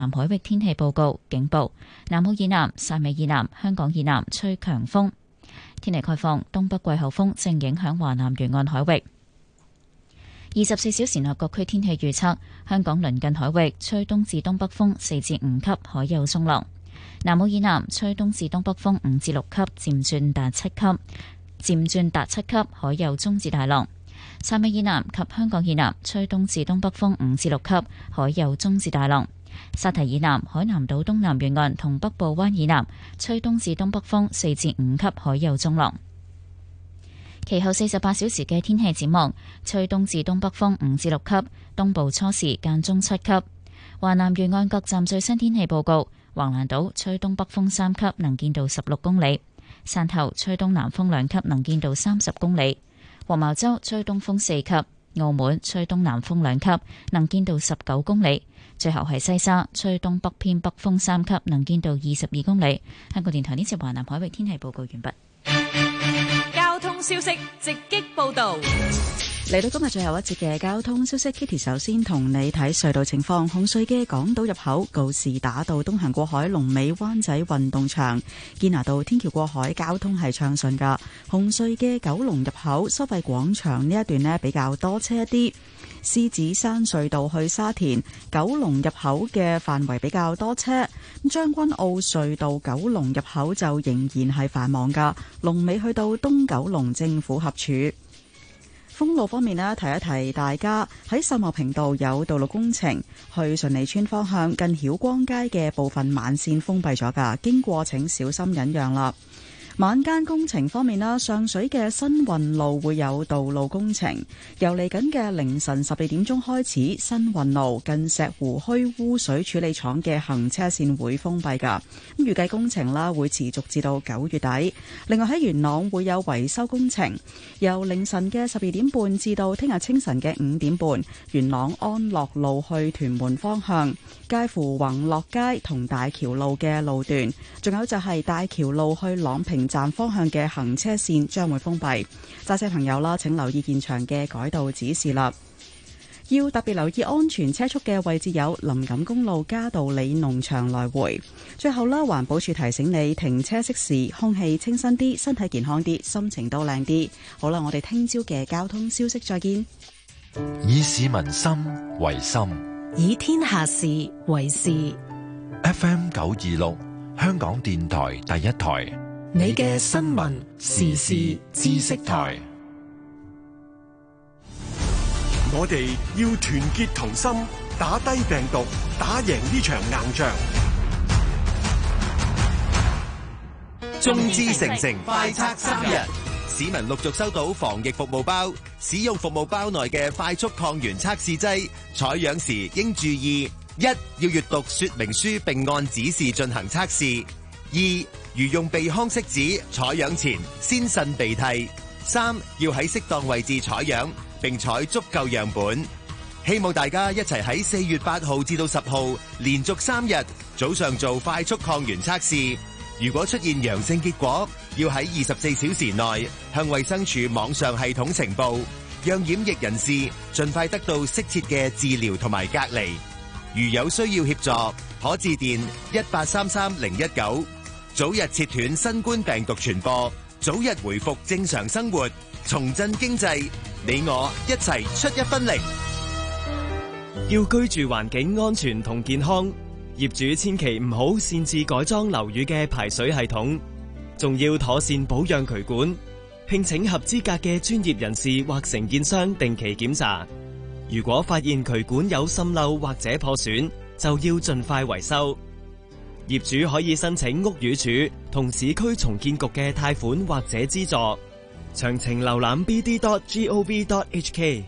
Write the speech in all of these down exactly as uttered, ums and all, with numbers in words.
南海域天氣報告警報，南澳以南、汕尾以南、香港以南吹強風。天氣概況，東北季候風正影響華南沿岸海域。二十四小時內各區天氣預測：香港鄰近海域吹東至東北風四至五級，海有中浪；南澳以南吹東至東北風五至六級，漸轉達七級，漸轉達七級，海有中至大浪。汕尾以南及香港以南吹東至東北風五至六級，海有中至大浪。沙堤以南、海南島東南沿岸同北部灣以南吹東至東北風四至五級，海有中浪。其後四十八小時嘅天氣展望：吹東至東北風五至六級，東部初時間中七級。華南沿岸各站最新天氣報告：橫瀾島吹東北風三級，能見度十六公里；汕頭吹東南風兩級，能見度三十公里；黃茅洲吹東風四級；澳門吹東南風兩級，能見度十九公里。最後係西沙吹東北偏北風三級，能見度二十二公里。香港電台呢次華南海域天氣報告完畢。 交通消息直擊報道。 嚟到今日最後一節嘅交通消息 ，Kitty 首先同你睇隧道情況。紅隧嘅港島入口告士打道東行過海，龍尾灣仔運動場；堅拿道天橋過海交通係暢順噶。紅隧嘅九龍入口收費廣場呢一段呢比較多車一啲。獅子山隧道去沙田九龍入口嘅範圍比較多車，將軍澳隧道九龍入口就仍然係繁忙噶，龍尾去到東九龍政府合署。封路方面呢，提一提大家喺秀茂坪道有道路工程，去順利村方向近曉光街嘅部分慢線封閉咗噶，經過請小心忍讓啦。晚間工程方面啦，上水嘅新運路會有道路工程，由嚟緊嘅凌晨十二點鐘開始，新運路近石湖墟污水處理廠嘅行車線會封閉噶。咁預計工程啦會持續至到九月底。另外喺元朗會有維修工程，由凌晨嘅十二點半至到聽日清晨嘅五點半，元朗安樂路去屯門方向，介乎宏樂街同大橋路嘅路段，仲有就係大橋路去朗屏站方向嘅行車線將會封閉，揸車朋友啦，請留意現場嘅改道指示啦。要特別留意安全車速嘅位置有林錦公路嘉道理農場來回。最後啦，環保署提醒你停車熄匙，空氣清新啲，身體健康啲，心情都靚啲。好啦，我哋聽朝嘅交通消息再見。 以市民心為心， 以天下事為事。 F M 九二六，香港電台第一台。 你嘅新聞時事知識台， 我哋要團結同心，打低病毒，打贏呢場硬仗。 眾志成城快測三日，市民陸續收到防疫服務包，使用服務包內嘅快速抗原測試劑，採樣時應注意：一、要閱讀說明書並按指示進行測試；二、如用鼻腔拭子，採樣前先擤鼻涕；三、要喺適當位置採樣，並採足夠樣本。希望大家一齊喺四月八號至到十號連續三日早上做快速抗原測試。如果出現陽性結果，要喺二十四小時內向衛生署網上系統呈報，讓染疫人士盡快得到適切嘅治療同埋隔離。如有需要協助，可致電一八三三零一九。早日切斷新冠病毒傳播，早日回復正常生活，重振經濟，你我一齊出一分力。 要居住環境安全同健康，業主千祈唔好擅自改裝樓宇嘅排水系統，仲要妥善保養渠管，聘請合資格嘅專業人士或承建商定期檢查。如果發現渠管有滲漏或者破損，就要盡快維修。業主可以申請屋宇署同市區重建局嘅貸款或者資助，詳情瀏覽 b d dot gov dot h k。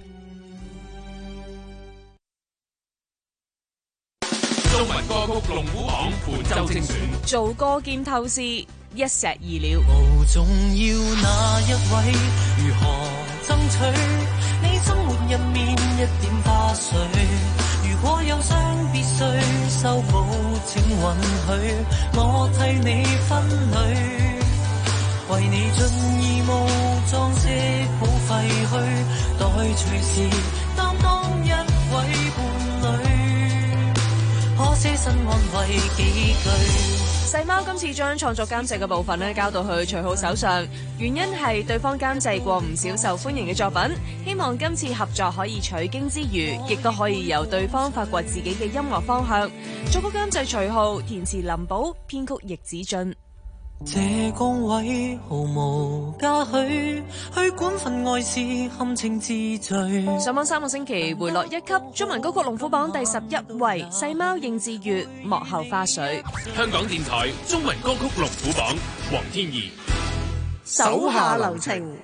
中文歌曲龍虎榜本周精選， 做歌兼透視，一石二鳥。 無重要那一位，如何爭取你生活入面一點花絮？如果有傷必須修補，請允許我替你分類，為你盡義務裝飾好廢墟，待隨時擔當一位伴侶。可些身安慰幾句。 細貓今次將創作監製嘅部分咧交到去徐浩手上，原因係對方監製過唔少受歡迎嘅作品，希望今次合作可以取經之餘，亦都可以由對方發掘自己嘅音樂方向。作曲監製徐浩，填詞林寶，編曲易子俊。 這崗位毫無嘉許，去管份愛是堪稱之最。 上網三個星期回落一級，中文歌曲龍虎榜第十一位，細貓應志月幕後花絮。 香港電台中文歌曲龍虎榜，黃天怡。 手下留情。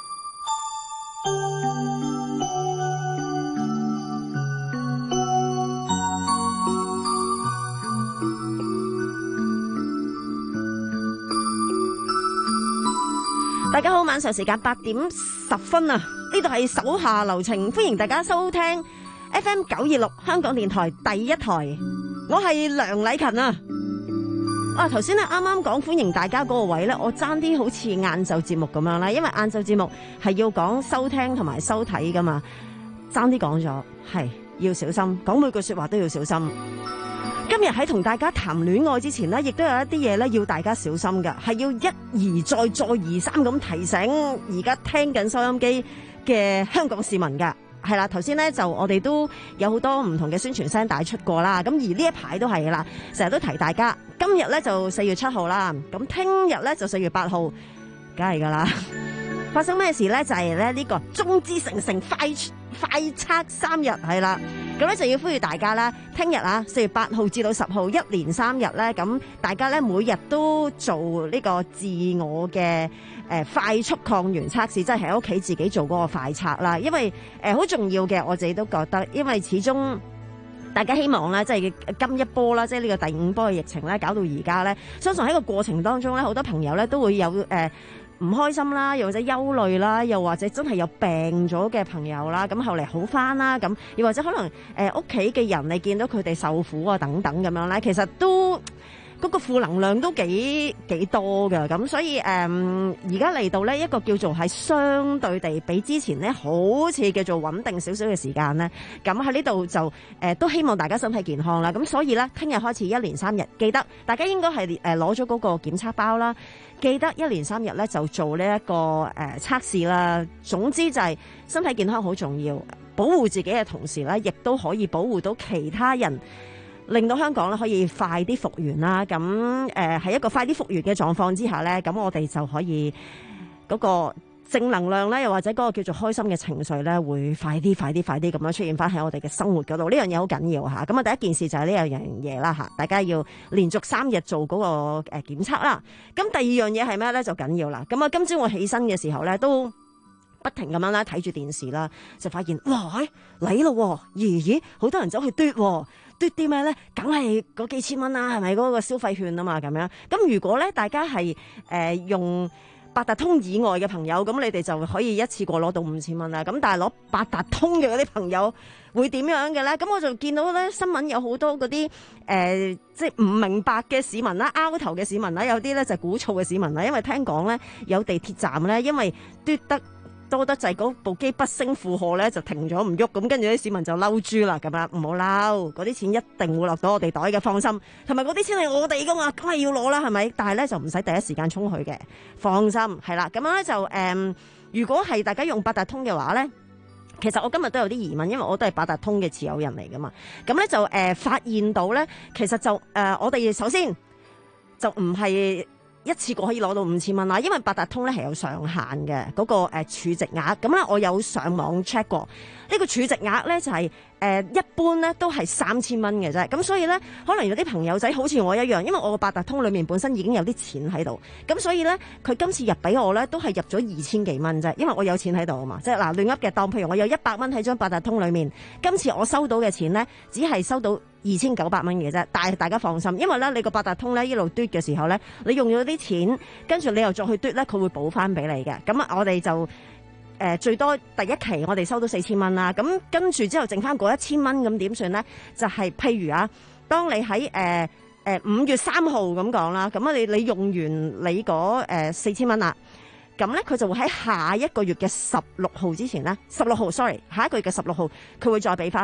大家好，晚上時間八點十分啊！呢度係手下留情，歡迎大家收聽 F M 九二六香港電台第一台，我係梁禮勤啊！啊，頭先咧啱啱講歡迎大家嗰個位咧，我爭啲好似晏晝節目咁樣啦，因為晏晝節目係要講收聽同埋收睇噶嘛，爭啲講咗，係要小心，講每句說話都要小心。今日喺同大家談戀愛之前呢，亦都有一啲嘢咧要大家小心嘅，係要一而再再而三咁提醒而家聽緊收音機嘅香港市民㗎。係啦，頭先咧就我哋都有好多唔同嘅宣傳聲帶出過啦，咁而呢一排都係啦，成日都提大家。今日咧就四月七號啦，咁聽日咧就四月八號，梗係噶啦。發生咩事咧？就係咧呢個眾志成城快快測三日係啦，咁咧就要呼籲大家啦，聽日啊四月八號至到十號一連三日咧，咁大家咧每日都做呢個自我嘅誒快速抗原測試，即係喺屋企自己做嗰個快測啦。因為誒好重要嘅，我自己都覺得，因為始終大家希望咧，即係今一波啦，即係呢個第五波嘅疫情咧，搞到而家咧，相信喺個過程當中咧，好多朋友咧都會有誒。呃唔開心啦，又或者憂慮啦，又或者真係有病咗嘅朋友啦，咁後嚟好返啦，咁又或者可能誒屋企嘅人你見到佢哋受苦啊等等咁樣咧，其實都嗰個負能量都幾幾多㗎，咁所以誒而家嚟到呢一個叫做係相對地比之前呢好似叫做穩定少少嘅時間呢，咁喺呢度就誒、呃、都希望大家身體健康啦，咁所以呢，聽日開始一連三日，記得大家應該係誒攞咗嗰個檢測包啦，記得一連三日呢就做呢、這、一個誒、呃、測試啦，總之就係身體健康好重要，保護自己嘅同時呢，亦都可以保護到其他人。令到香港咧可以快啲復原啦，咁誒喺一個快啲復原嘅狀況之下咧，咁我哋就可以嗰個正能量咧，又或者嗰個叫做開心嘅情緒咧，會快啲、快啲、快啲咁樣出現翻喺我哋嘅生活嗰度。呢樣嘢好緊要嚇。咁啊，第一件事就係呢樣嘢啦嚇，大家要連續三日做嗰個誒檢測啦。咁第二樣嘢係咩咧？就緊要啦。咁啊，今朝我起身嘅時候咧，都不停咁樣啦睇住電視啦，就發現哇，嚟咯，咦咦，好多人走去嘟喎。嘟啲咩咧？梗係嗰幾千蚊啦，係咪嗰個消費券啊嘛？咁樣咁如果咧，大家係誒、呃、用八達通以外嘅朋友，咁你哋就可以一次過攞到五千蚊啦。咁但係攞八達通嘅嗰啲朋友會點樣嘅咧？咁我就見到咧新聞有好多嗰啲誒，即係唔明白嘅市民啦，拗頭嘅市民啦，有啲咧就係鼓噪嘅市民啦。因為聽講咧有地鐵站咧，因為嘟得多得滯，嗰部機不勝負荷咧就停咗唔喐，咁跟住啲市民就嬲豬啦，咁樣唔好嬲，嗰啲錢一定會落到我哋袋嘅，放心。同埋嗰啲錢係我哋噶嘛，梗係要攞啦，係咪？但係咧就唔使第一時間衝去嘅，放心係啦。咁樣咧就誒、呃，如果係大家用八達通嘅話咧，其實我今日都有啲疑問，因為我都係八達通嘅持有人嚟噶嘛。咁咧就誒、呃、發現到咧，其實就誒、呃、我哋首先就唔係一次過可以攞到五千蚊啦，因為八達通咧係有上限嘅嗰、那個誒、呃、儲值額。咁咧我有上網 check 過，呢、這個儲值額咧就係、是、誒、呃、一般咧都係三千蚊嘅啫。咁所以咧可能有啲朋友仔好似我一樣，因為我個八達通裏面本身已經有啲錢喺度，咁所以咧佢今次入俾我咧都係入咗二千幾蚊啫，因為我有錢喺度啊嘛。即係嗱亂噏嘅，當譬如我有一百蚊喺張八達通裏面，今次我收到嘅錢咧只係收到二千九百蚊嘅啫，但係大家放心，因為咧你個八達通咧一路嘟嘅時候咧，你用咗啲錢，跟住你又再去嘟咧，佢會補翻俾你嘅。咁啊，我哋就誒、呃、最多第一期我哋收到四千蚊啦，咁跟住之後剩翻嗰一千蚊，咁點算咧？就係、是、譬如啊，當你喺誒誒五月三號咁講啦，咁啊你你用完你嗰誒四千蚊啦。咁咧，佢就會喺下一個月嘅十六號之前咧，十六號 sorry，下一個月嘅十六號，佢會再俾翻你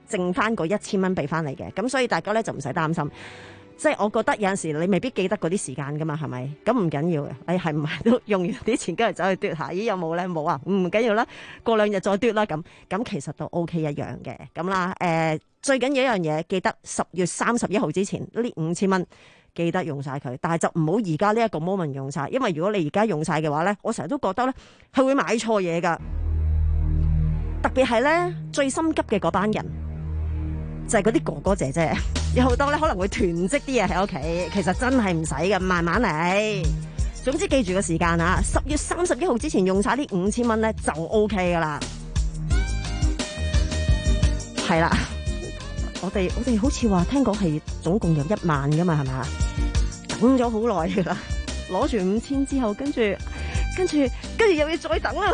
剩翻嗰一千蚊俾翻你嘅。咁所以大家咧就唔使擔心。即係我覺得有陣時你未必記得嗰啲時間噶嘛，係咪？咁唔緊要嘅，你係唔係都用完啲錢跟住走去嘟下？咦有冇咧？冇啊，唔緊要啦，過兩日再嘟啦。咁咁其實都 OK 一樣嘅。咁啦，誒、呃、最緊要一樣嘢，記得十月三十一號之前呢五千蚊記得用晒佢，但係就唔好而家呢一個 moment 用晒，因為如果你而家用晒嘅話咧，我成日都覺得咧係會買錯嘢噶，特別係咧最心急嘅嗰班人。就係嗰啲哥哥姐姐，有好多咧可能會囤積啲嘢喺屋企，其實真係唔使嘅，慢慢嚟。總之記住個時間啊，十月三十一號之前用晒呢五千蚊咧就 OK 噶啦。係啦，我哋我哋好似話聽講係總共有一萬噶嘛，係咪啊？等咗好耐噶啦，攞住五千之後，跟住跟住跟住又要再等啦。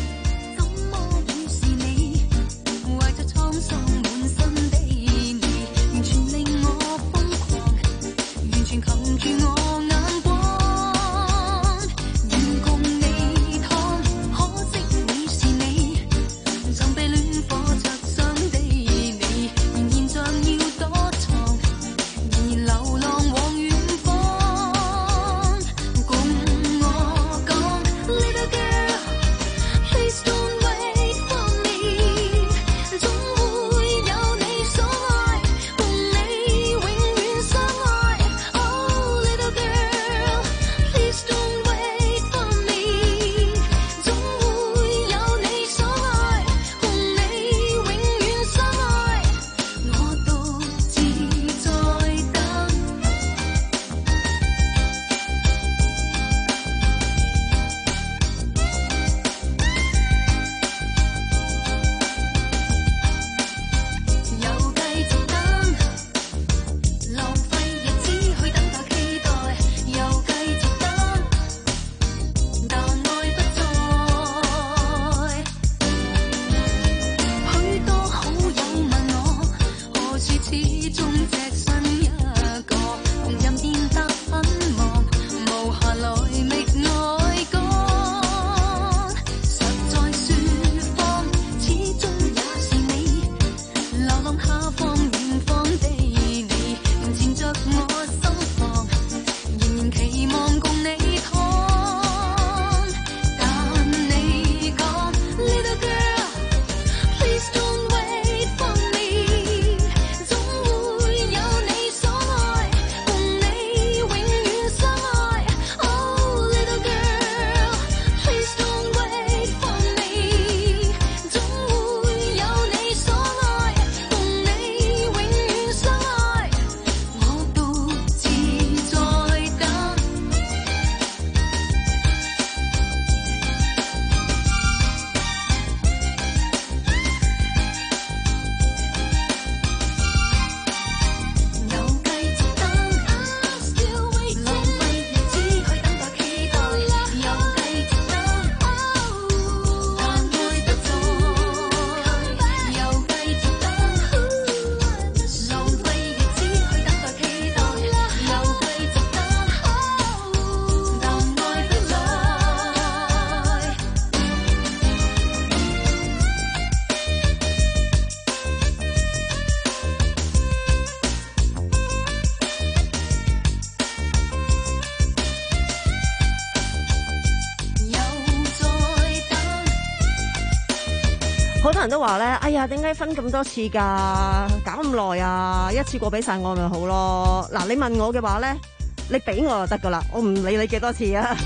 好多人都話咧，哎呀，點解分咁多次㗎？搞咁耐啊！一次過俾晒我咪好咯。嗱，你問我嘅話咧，你俾我就得㗎啦，我唔理你幾多次啊。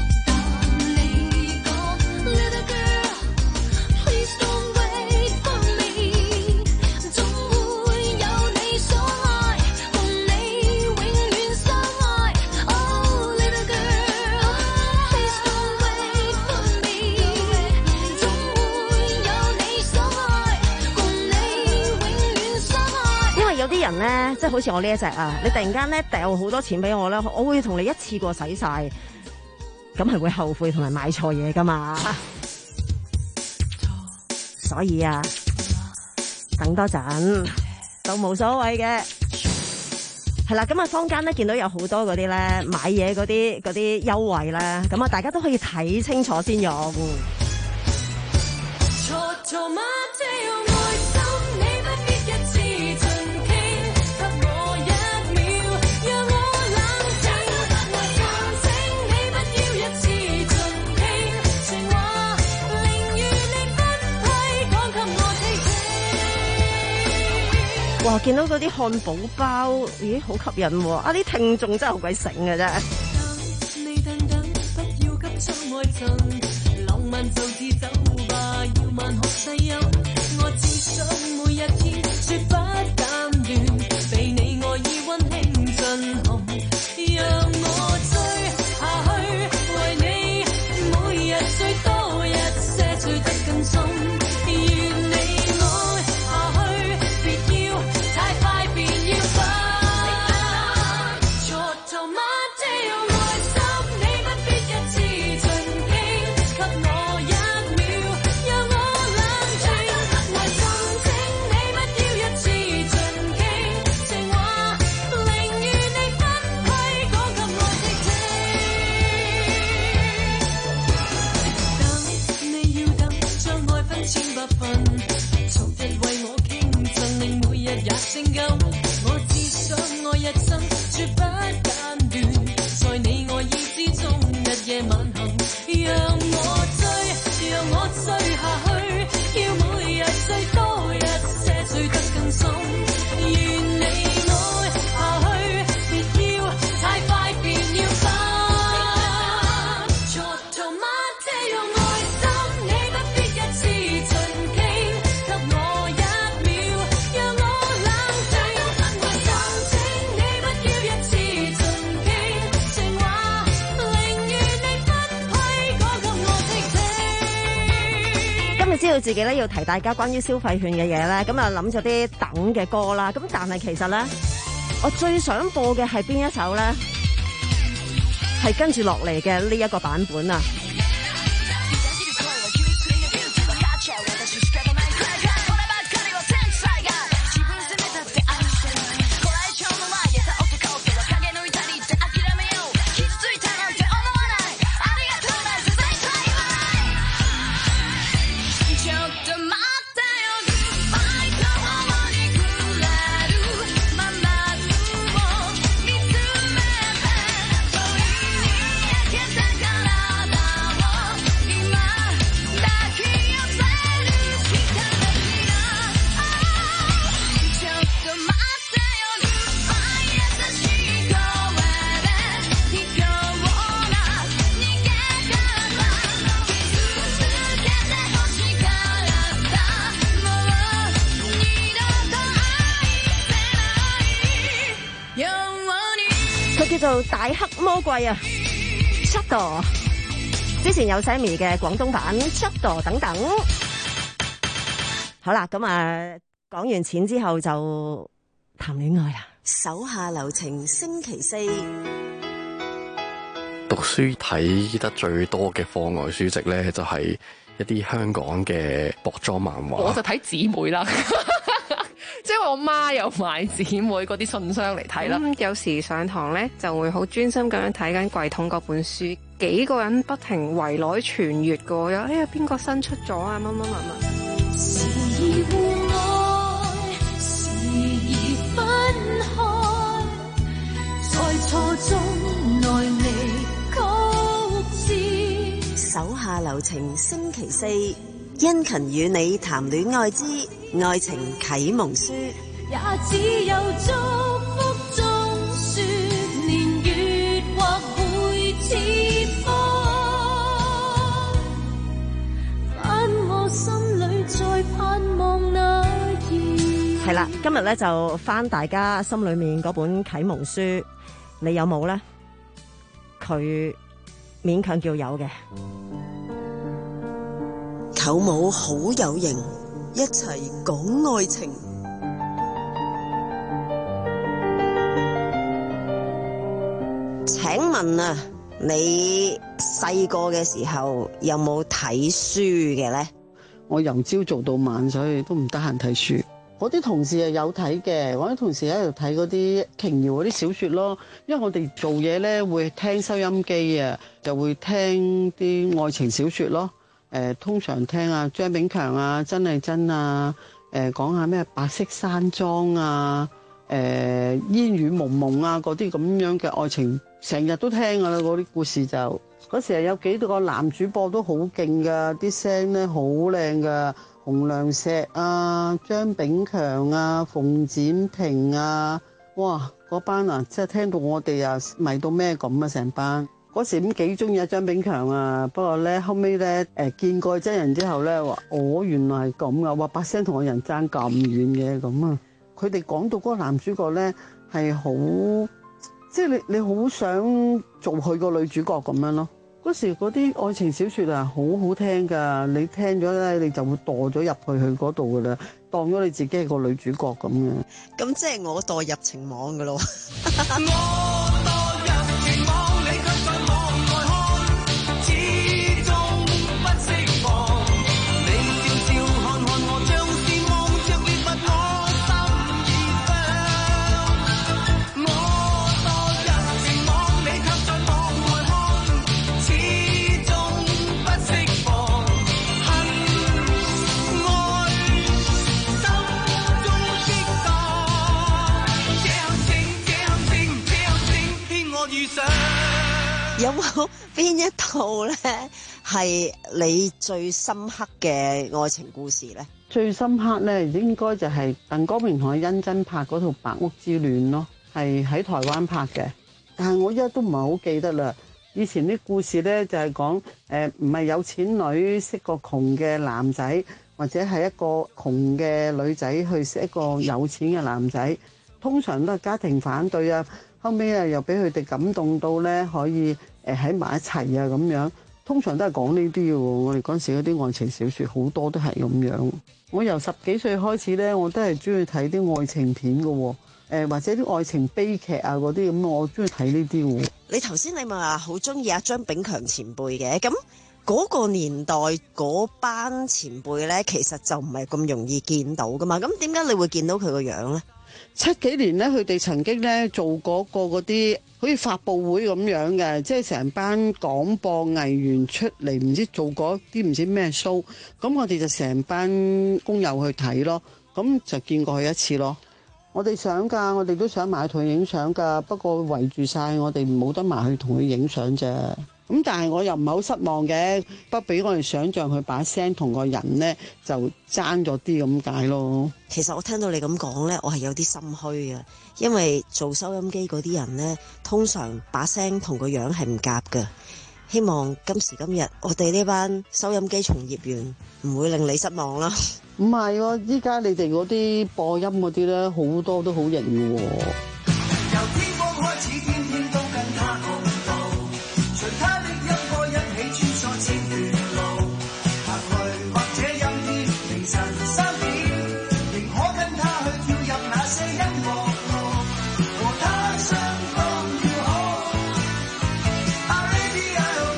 有啲人咧，即係好似我呢一隻啊，你突然間咧掉好多錢俾我咧，我會同你一次過使晒，咁係會後悔同埋買錯嘢噶嘛。所以啊，等多陣都冇所謂嘅。係啦，咁啊坊間咧見到有好多嗰啲咧買嘢嗰啲嗰啲優惠咧，咁啊大家都可以睇清楚先用。錯錯見到嗰啲漢堡包，咦，好吸引喎！啊，啲聽眾真係好鬼醒嘅啫。 你等等，不要急將愛贈，浪漫就自走吧，要慢學細音。我只想每一天絕不間斷，被你愛意溫馨震撼，讓我追下去，為你每日最多一些，追得更深。我只想愛一生，絕不間斷，在你愛意之中，日夜晚行。讓我追，讓我追下去，要每日最多一些，追得更深。願你愛下去，別要太快，便要分。Giotto Matteo愛心，你不必一次盡傾，給我一秒，讓我。知道自己咧要提大家關於消費券嘅嘢咧，咁啊諗咗啲等嘅歌啦，咁但係其實咧，我最想播嘅係邊一首咧？係跟住落嚟嘅呢一個版本啊！叫做大黑魔鬼啊 Shadow 之前有 Sammy 嘅廣東版 Shadow 等等。好啦，咁啊講完錢之後就談戀愛啦。手下留情星期四， 讀書睇得最多嘅課外書籍咧，就係一啲香港嘅薄裝漫畫。 我就睇姊妹啦。即係我媽又買姊妹嗰啲信箱嚟睇啦。 有時上堂咧就會好專心咁樣睇緊櫃桶嗰本書，幾個人不停圍內傳閱過，有哎呀邊個新出咗啊乜乜乜乜。時而互愛，時而分開，在錯中內離曲折。手下留情星期四，殷勤與你談戀愛之愛情啟蒙書，也只有祝福中說年月或會切開，返我心裏再盼望那夜。 係啦，今日咧就返大家心裏面嗰本啟蒙書，你有冇咧？佢勉強叫有嘅。 舅母好有型，一齊講愛情。請問啊，你細個嘅時候有冇睇書嘅咧？ 我由朝做到晚，所以都唔得閒睇書。我啲同事係有睇嘅，我啲同事喺度睇嗰啲瓊瑤嗰啲小說咯。因為我哋做嘢咧會聽收音機啊，就會聽啲愛情小說咯。誒、呃、通常聽啊張炳強啊真係真啊，誒講下咩白色山莊啊，誒、呃、煙雨濛濛啊嗰啲咁樣嘅愛情，成日都聽噶啦嗰啲故事就。嗰時係有幾個男主播都好勁噶，啲聲咧好靚噶， 馮良石啊、張炳強啊、馮展平啊，哇！嗰班啊，真係聽到我哋啊迷到咩咁啊！成班嗰時咁幾中意阿張炳強啊，不過咧後尾咧誒見過真人之後咧話，我、哦、原來係咁噶，話把聲同個人爭咁遠嘅咁啊！佢哋講到嗰個男主角咧係好，即係你你好想做佢個女主角咁樣咯。嗰時嗰啲愛情小説啊，好好聽㗎，你聽咗咧，你就會墮咗入去佢嗰度㗎啦，當咗你自己係個女主角咁嘅。 咁即係我墮入情網㗎咯。有冇邊一套咧係你最深刻嘅愛情故事咧？ 最深刻咧應該就係鄧光明同阿甄珍拍嗰套《白屋之戀》咯，係喺台灣拍嘅。但係我依家都唔係好記得啦。以前啲故事咧就係講誒唔係有錢女識個窮嘅男仔，或者係一個窮嘅女仔去識一個有錢嘅男仔，通常都係家庭反對啊。後尾啊，又俾佢哋感動到咧，可以誒喺埋一齊啊咁樣。通常都係講呢啲嘅喎。我哋嗰陣時嗰啲愛情小説好多都係咁樣。我由十幾歲開始咧，我都係中意睇啲愛情片嘅喎。誒或者啲愛情悲劇啊嗰啲咁，我中意睇呢啲喎。 你頭先你咪話好中意阿張炳強前輩嘅，咁嗰個年代嗰班前輩咧，其實就唔係咁容易見到噶嘛。咁點解你會見到佢個樣咧？ 七幾年咧，佢哋曾經咧做嗰個嗰啲好似發佈會咁樣嘅，即係成班廣播藝員出嚟，唔知做嗰啲唔知咩 show，咁我哋就成班工友去睇咯，咁就見過佢一次咯。我哋想㗎，我哋都想埋去同佢影相㗎，不過圍住晒，我哋冇得埋去同佢影相啫。咁但係我又唔係好失望嘅，不比我哋想象佢把聲同個人咧就爭咗啲咁解咯。 其實我聽到你咁講咧，我係有啲心虛嘅，因為做收音機嗰啲人咧，通常把聲同個樣係唔夾㗎。希望今時今日我哋呢班收音機從業員唔會令你失望啦。 唔係喎，依家你哋嗰啲播音嗰啲咧，好多都好型嘅喎。由天光開始，天天都跟他共度，隨他的音波一起穿梭千段路，行去或者陰天凌晨三點，仍可跟他去跳入那些音樂路，和他相當要好。啊 Radio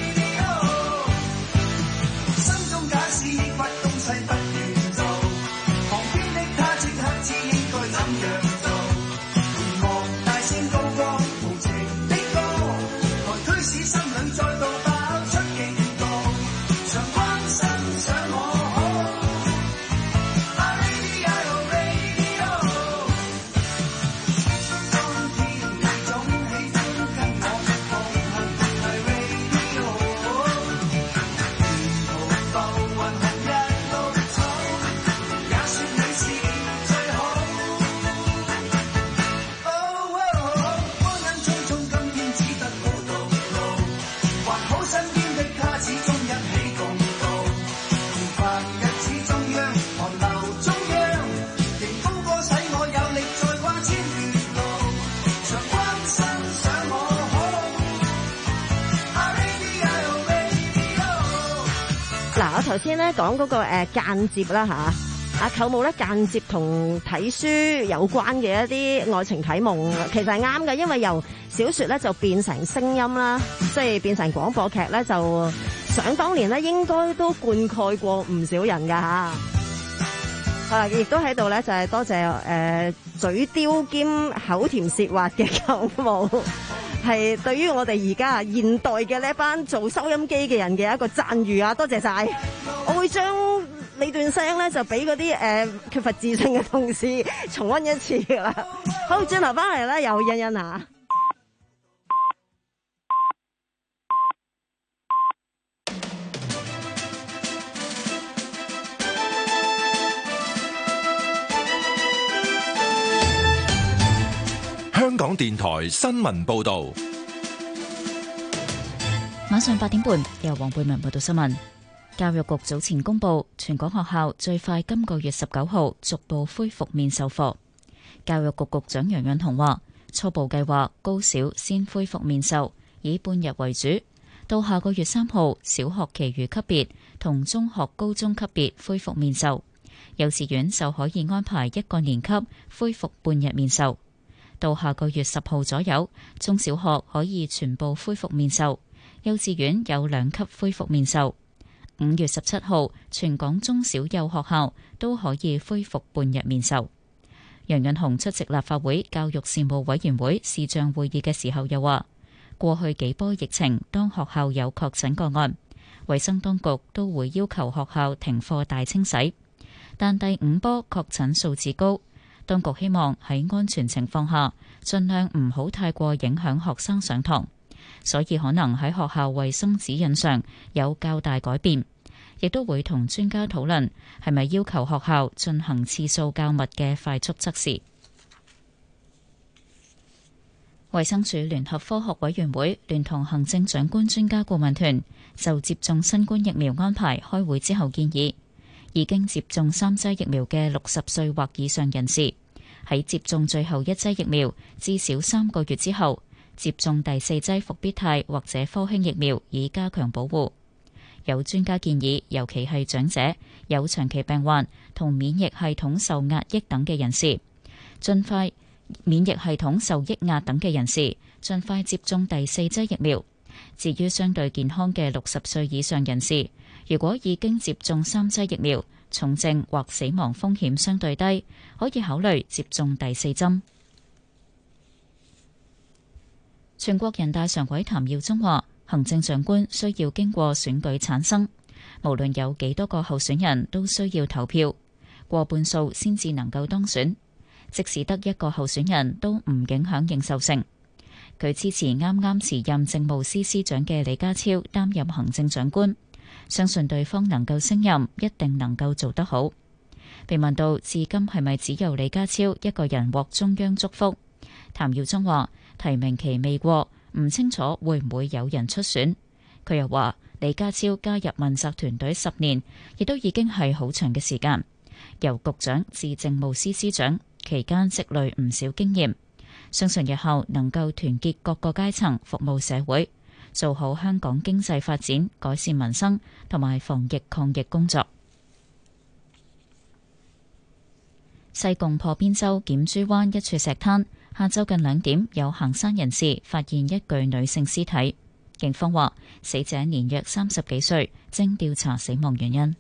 Radio， 心中假使抑鬱東西不願做，旁邊的他即刻知應該怎樣做，連忙大聲高歌無情的歌，來驅使心裏再度爆出勁動，常關心想我好。啊 Radio Radio， 當天你總喜歡跟我同行，係 Radio， 沿途浮雲紅日綠草，也算你是最好。哦哦光陰匆匆，今天只得好獨路，還好身邊的他始終一起共度，平凡日子中央，寒流中央，仍高歌使我有力再跨千段路，常關心想我好。啊 Radio Radio。 嗱，我頭先咧講嗰個誒間接啦吓，阿舅母咧間接同睇書有關嘅一啲愛情啟夢，其實係啱嘅，因為由小說咧就變成聲音啦，即係變成廣播劇咧，就想當年咧應該都灌溉過唔少人噶吓。啊，亦都喺度咧，就係多謝誒、呃、嘴刁兼口甜舌滑嘅舅母，係對於我哋而家現代嘅呢一班做收音機嘅人嘅一個讚譽啊！多謝晒，我會將你段聲咧就俾嗰啲誒缺乏自信嘅同事重溫一次噶啦。好，轉頭翻嚟咧，有欣欣啊。 香港電台新聞報道。 晚上八點半，由黃貝文報道新聞。教育局早前公布，全港學校最快今個月十九號逐步恢復面授課。教育局局長楊潤雄話，初步計劃高小先恢復面授，以半日為主。到下個月三號，小學其餘級別同中學、高中級別恢復面授。幼稚園就可以安排一個年級恢復半日面授。到下個月十號左右，中小學可以全部恢復面授，幼稚園有兩級恢復面授。五月十七號，全港中小幼學校都可以恢復半日面授。楊潤雄出席立法會教育事務委員會視像會議嘅時候又話，過去幾波疫情，當學校有確診個案，衛生當局都會要求學校停課大清洗。但第五波確診數字高，當局希望喺安全情況下，盡量唔好太過影響學生上堂，所以可能喺學校衛生指引上有較大改變，亦都會同專家討論係咪要求學校進行次數較密嘅快速測試。衛生署聯合科學委員會聯同行政長官專家顧問團就接種新冠疫苗安排開會之後建議，已經接種三劑疫苗嘅六十歲或以上人士，喺接種最後一劑疫苗至少三個月之後，接種第四劑復必泰或者科興疫苗，以加強保護。有專家建議，尤其係長者、有長期病患同免疫系統受壓抑等嘅人士，盡快免疫系統受抑壓等嘅人士，盡快接種第四劑疫苗。至於相對健康嘅六十歲以上人士，如果已經接種三劑疫苗，重症或死亡風險相對低，可以考慮接種第四針。全國人大常委譚耀宗話，行政長官需要經過選舉產生，無論有幾多個候選人都需要投票，過半數先至能夠當選。即使得一個候選人都唔影響認受性。佢支持啱啱辭任政務司司長嘅李家超擔任行政長官，相信對方能夠勝任，一定能夠做得好。被問到至今係咪只有李家超一個人獲中央祝福，譚耀宗話提名期未過，唔清楚會唔會有人出選。佢又話李家超加入問責團隊十年，亦都已經係好長嘅時間，由局長至政務司司長，期間積累唔少經驗，相信日後能夠團結各個階層，服務社會，做好香港經濟發展、改善民生同埋防疫抗疫工作。西貢破邊洲檢珠灣一處石灘，下晝近兩點有行山人士發現一具女性屍體，警方話死者年約三十幾歲，正調查死亡原因。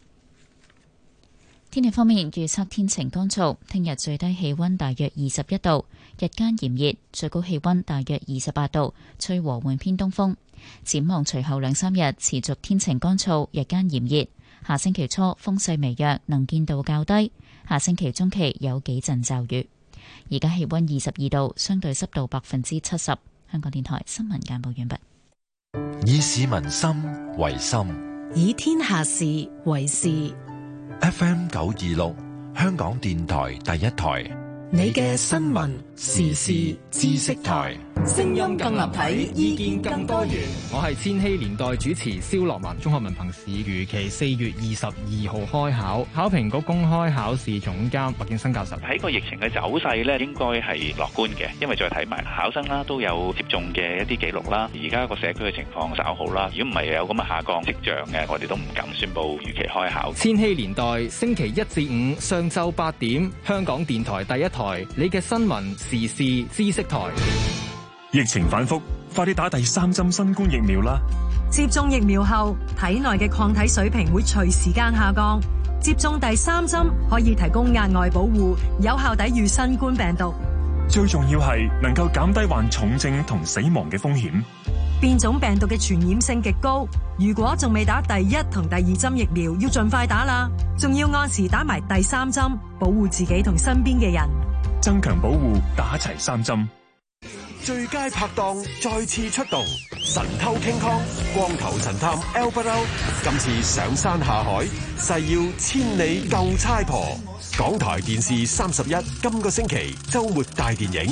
天氣方面，預測天晴乾燥，聽日最低氣溫大約二十一度，日間炎熱，最高氣溫大約二十八度，吹和緩偏東風。展望隨後兩三日持續天晴乾燥，日間炎熱。下星期初風勢微弱，能見度較低。下星期中期有幾陣驟雨。而家氣溫二十二度，相對濕度百分之七十。香港電台新聞簡報完畢。 以市民心為心， 以天下事為事。 F M 九二六，香港電台第一台， 你嘅新聞時事知識台，聲音更立體，意見更多元。 我係千禧年代主持蕭樂文。中學文憑試預期四月二十二號開考，考評局公開考試總監麥敬生教授喺個疫情嘅走勢咧，應該係樂觀嘅，因為再睇埋考生啦，都有接種嘅一啲記錄啦。而家個社區嘅情況稍好啦，如果唔係有咁嘅下降跡象嘅，我哋都唔敢宣布預期開考。 千禧年代星期一至五上晝八點，香港電台第一台，你嘅新聞時事知識台。 疫情反覆，快啲打第三針新冠疫苗啦！ 接種疫苗後，體內嘅抗體水平會隨時間下降。接種第三針可以提供額外保護，有效抵禦新冠病毒。 最重要係能夠減低患重症同死亡嘅風險。 變種病毒嘅傳染性極高，如果仲未打第一同第二針疫苗，要盡快打啦！仲要按時打埋第三針，保護自己同身邊嘅人。 增強保護，打齊三針。 最佳拍檔再次出動，神偷 King Kong、光頭神探 Albert， 今次上山下海，誓要千里救差婆。港台電視三十一今個星期周末大電影，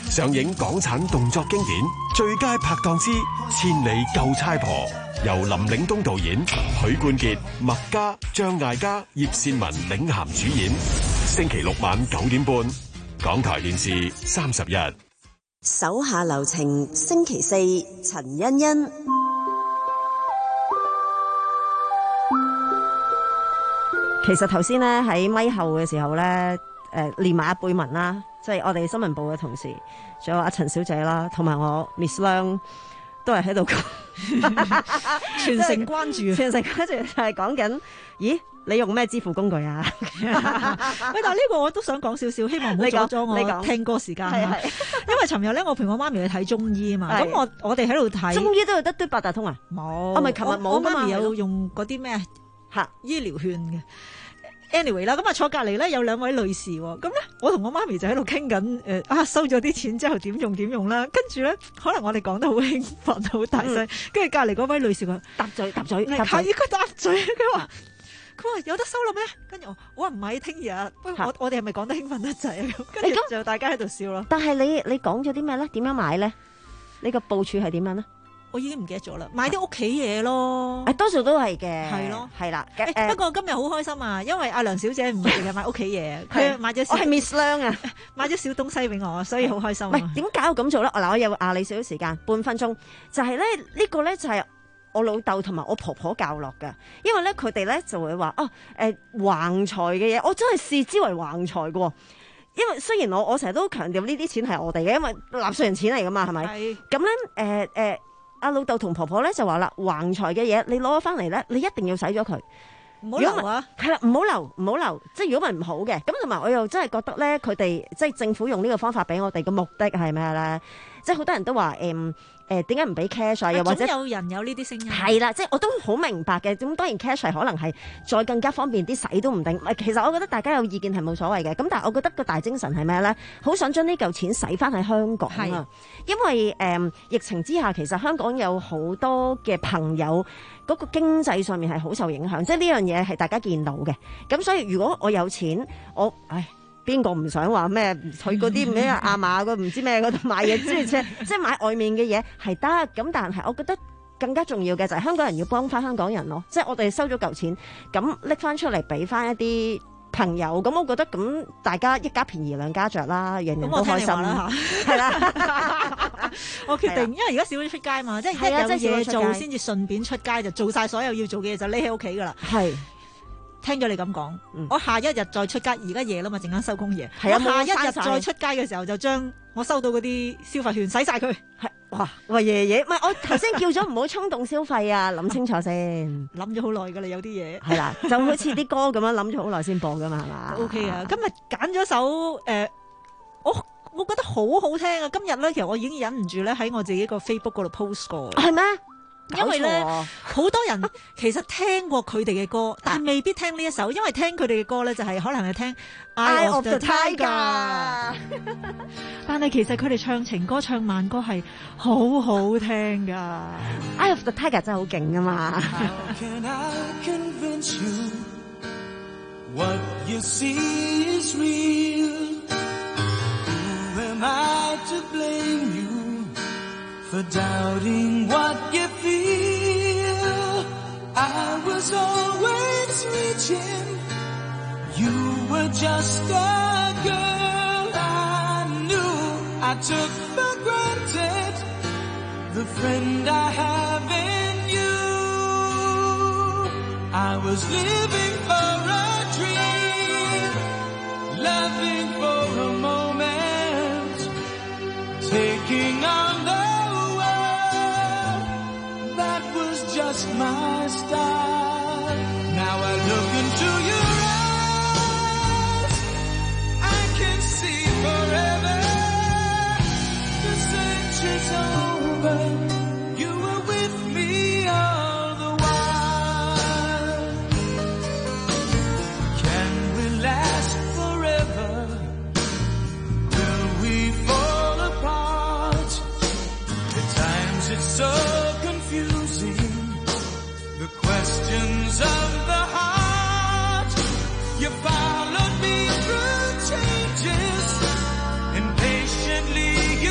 上映港產動作經典《最佳拍檔之千里救差婆》，由林嶺東導演，許冠傑、麥嘉、張艾嘉、葉倩文領銜主演。星期六晚九點半，港台電視三十一。 手下留情，星期四，陳欣欣。 其實頭先咧喺咪後嘅時候咧，誒、呃、連埋阿貝文啦，即係我哋新聞部嘅同事，仲有阿陳小姐啦，同埋我 Miss 梁都係喺度講， 全城關注， 全城關注就係講緊，咦？你用咩支付工具啊？ 喂，但係呢個我都想講少少，希望唔好阻咗我聽歌時間啊！因為尋日咧，我陪我媽咪去睇中醫啊嘛，咁我我哋喺度睇中醫都有得嘟八達通啊？ 冇， 啊咪琴日冇噶嘛？ 我媽咪有用嗰啲咩嚇醫療券嘅。anyway 啦，咁啊坐隔離咧有兩位女士喎，咁咧我同我媽咪就喺度傾緊誒啊收咗啲錢之後點用點用啦，跟住咧可能我哋講得好興奮好大聲，跟住隔離嗰位女士話搭嘴搭嘴， 係應該搭嘴，佢話佢話有得收啦咩？跟住我我話唔係聽日，不過我我哋係咪講得興奮得滯啊？跟住就大家喺度笑咯。 但係你你講咗啲咩咧？點樣買咧？你個部署係點樣咧？ 我已經唔記得咗啦，買啲屋企嘢咯。 誒，多數都係嘅。 係咯， 係啦。 誒，不過今日好開心啊，因為阿梁小姐唔係淨係買屋企嘢，佢買咗。 我係 Miss 梁啊， 買咗小東西俾我，所以好開心。 唔係點解我咁做咧？嗱，我有壓你少少時間，半分鐘，就係咧呢個咧就係我老豆同埋我婆婆教落嘅，因為咧佢哋咧就會話哦誒橫財嘅嘢，我真係視之為橫財嘅。因為雖然我我成日都強調呢啲錢係我哋嘅，因為納稅人錢嚟噶嘛，係咪？係。咁咧誒誒。阿老豆同婆婆咧就話啦，橫財嘅嘢你攞咗翻嚟咧，你一定要使咗佢， 唔好留啊！ 係啦，唔好留，唔好留，即係如果唔係唔好嘅。咁同埋我又真係覺得咧，佢哋即係政府用呢個方法俾我哋嘅目的係咩咧？即係好多人都話誒誒點解唔俾 cash 啊？又或者有人有呢啲聲音係啦，即係我都好明白嘅。咁當然 cash 係可能係再更加方便啲使都唔定。其實我覺得大家有意見係冇所謂嘅。咁但係我覺得個大精神係咩咧？好想將呢嚿錢使翻喺香港啊！因為誒、呃、疫情之下，其實香港有好多嘅朋友嗰、嗰個經濟上面係好受影響，即係呢樣嘢係大家見到嘅。咁所以如果我有錢，我唉。邊個唔想話咩去嗰啲咩亞馬嗰唔知咩嗰度買嘢，即係即係買外面嘅嘢係得咁，但係我覺得更加重要嘅就係香港人要幫翻香港人咯，即係我哋收咗嚿錢，咁拎翻出嚟俾翻一啲朋友，咁我覺得咁大家一家便宜兩家着啦，人人都開心啦，係啦。 我決定，因為而家少咗出街嘛，即係一有嘢做先至順便出街，就做晒所有要做嘅嘢就匿喺屋企噶啦。係。聽咗你咁講，嗯、我下一日再出街，而家夜啦嘛，陣間收工夜。係啊，我下一日再出街嘅時候，就將我收到嗰啲消費券使晒佢。係哇，喂爺爺，唔係我頭先叫咗唔好衝動消費啊，諗清楚先。 諗咗好耐噶啦，有啲嘢。係啦，就好似啲歌咁樣諗咗好耐先播噶嘛，係嘛 ？O K 啊，今日揀咗首誒、呃，我我覺得好好聽啊！今日咧，其實我已經忍唔住咧喺我自己個 Facebook 嗰度 post 過。 係咩？ 因為咧，好多人其實聽過佢哋嘅歌，但係未必聽呢一首，因為聽佢哋嘅歌咧，就係可能係聽 Eye of the Tiger。但係其實佢哋唱情歌、唱慢歌係好好聽噶。 Eye of the Tiger 真係好勁噶嘛。 How can I convince you what you see is real? Who am I to blame you for doubting what you feel? I was always reaching. You were just a girl I knew. I took for granted the friend I have in you. I was living for a dream, loving for a moment, taking on the just my style. Now I look into your eyes, I can see forever. The century's over, you were with me all the while. Can we last forever? Will we fall apart? At times it's so confusing, the questions of the heart. You followed me through changes and patiently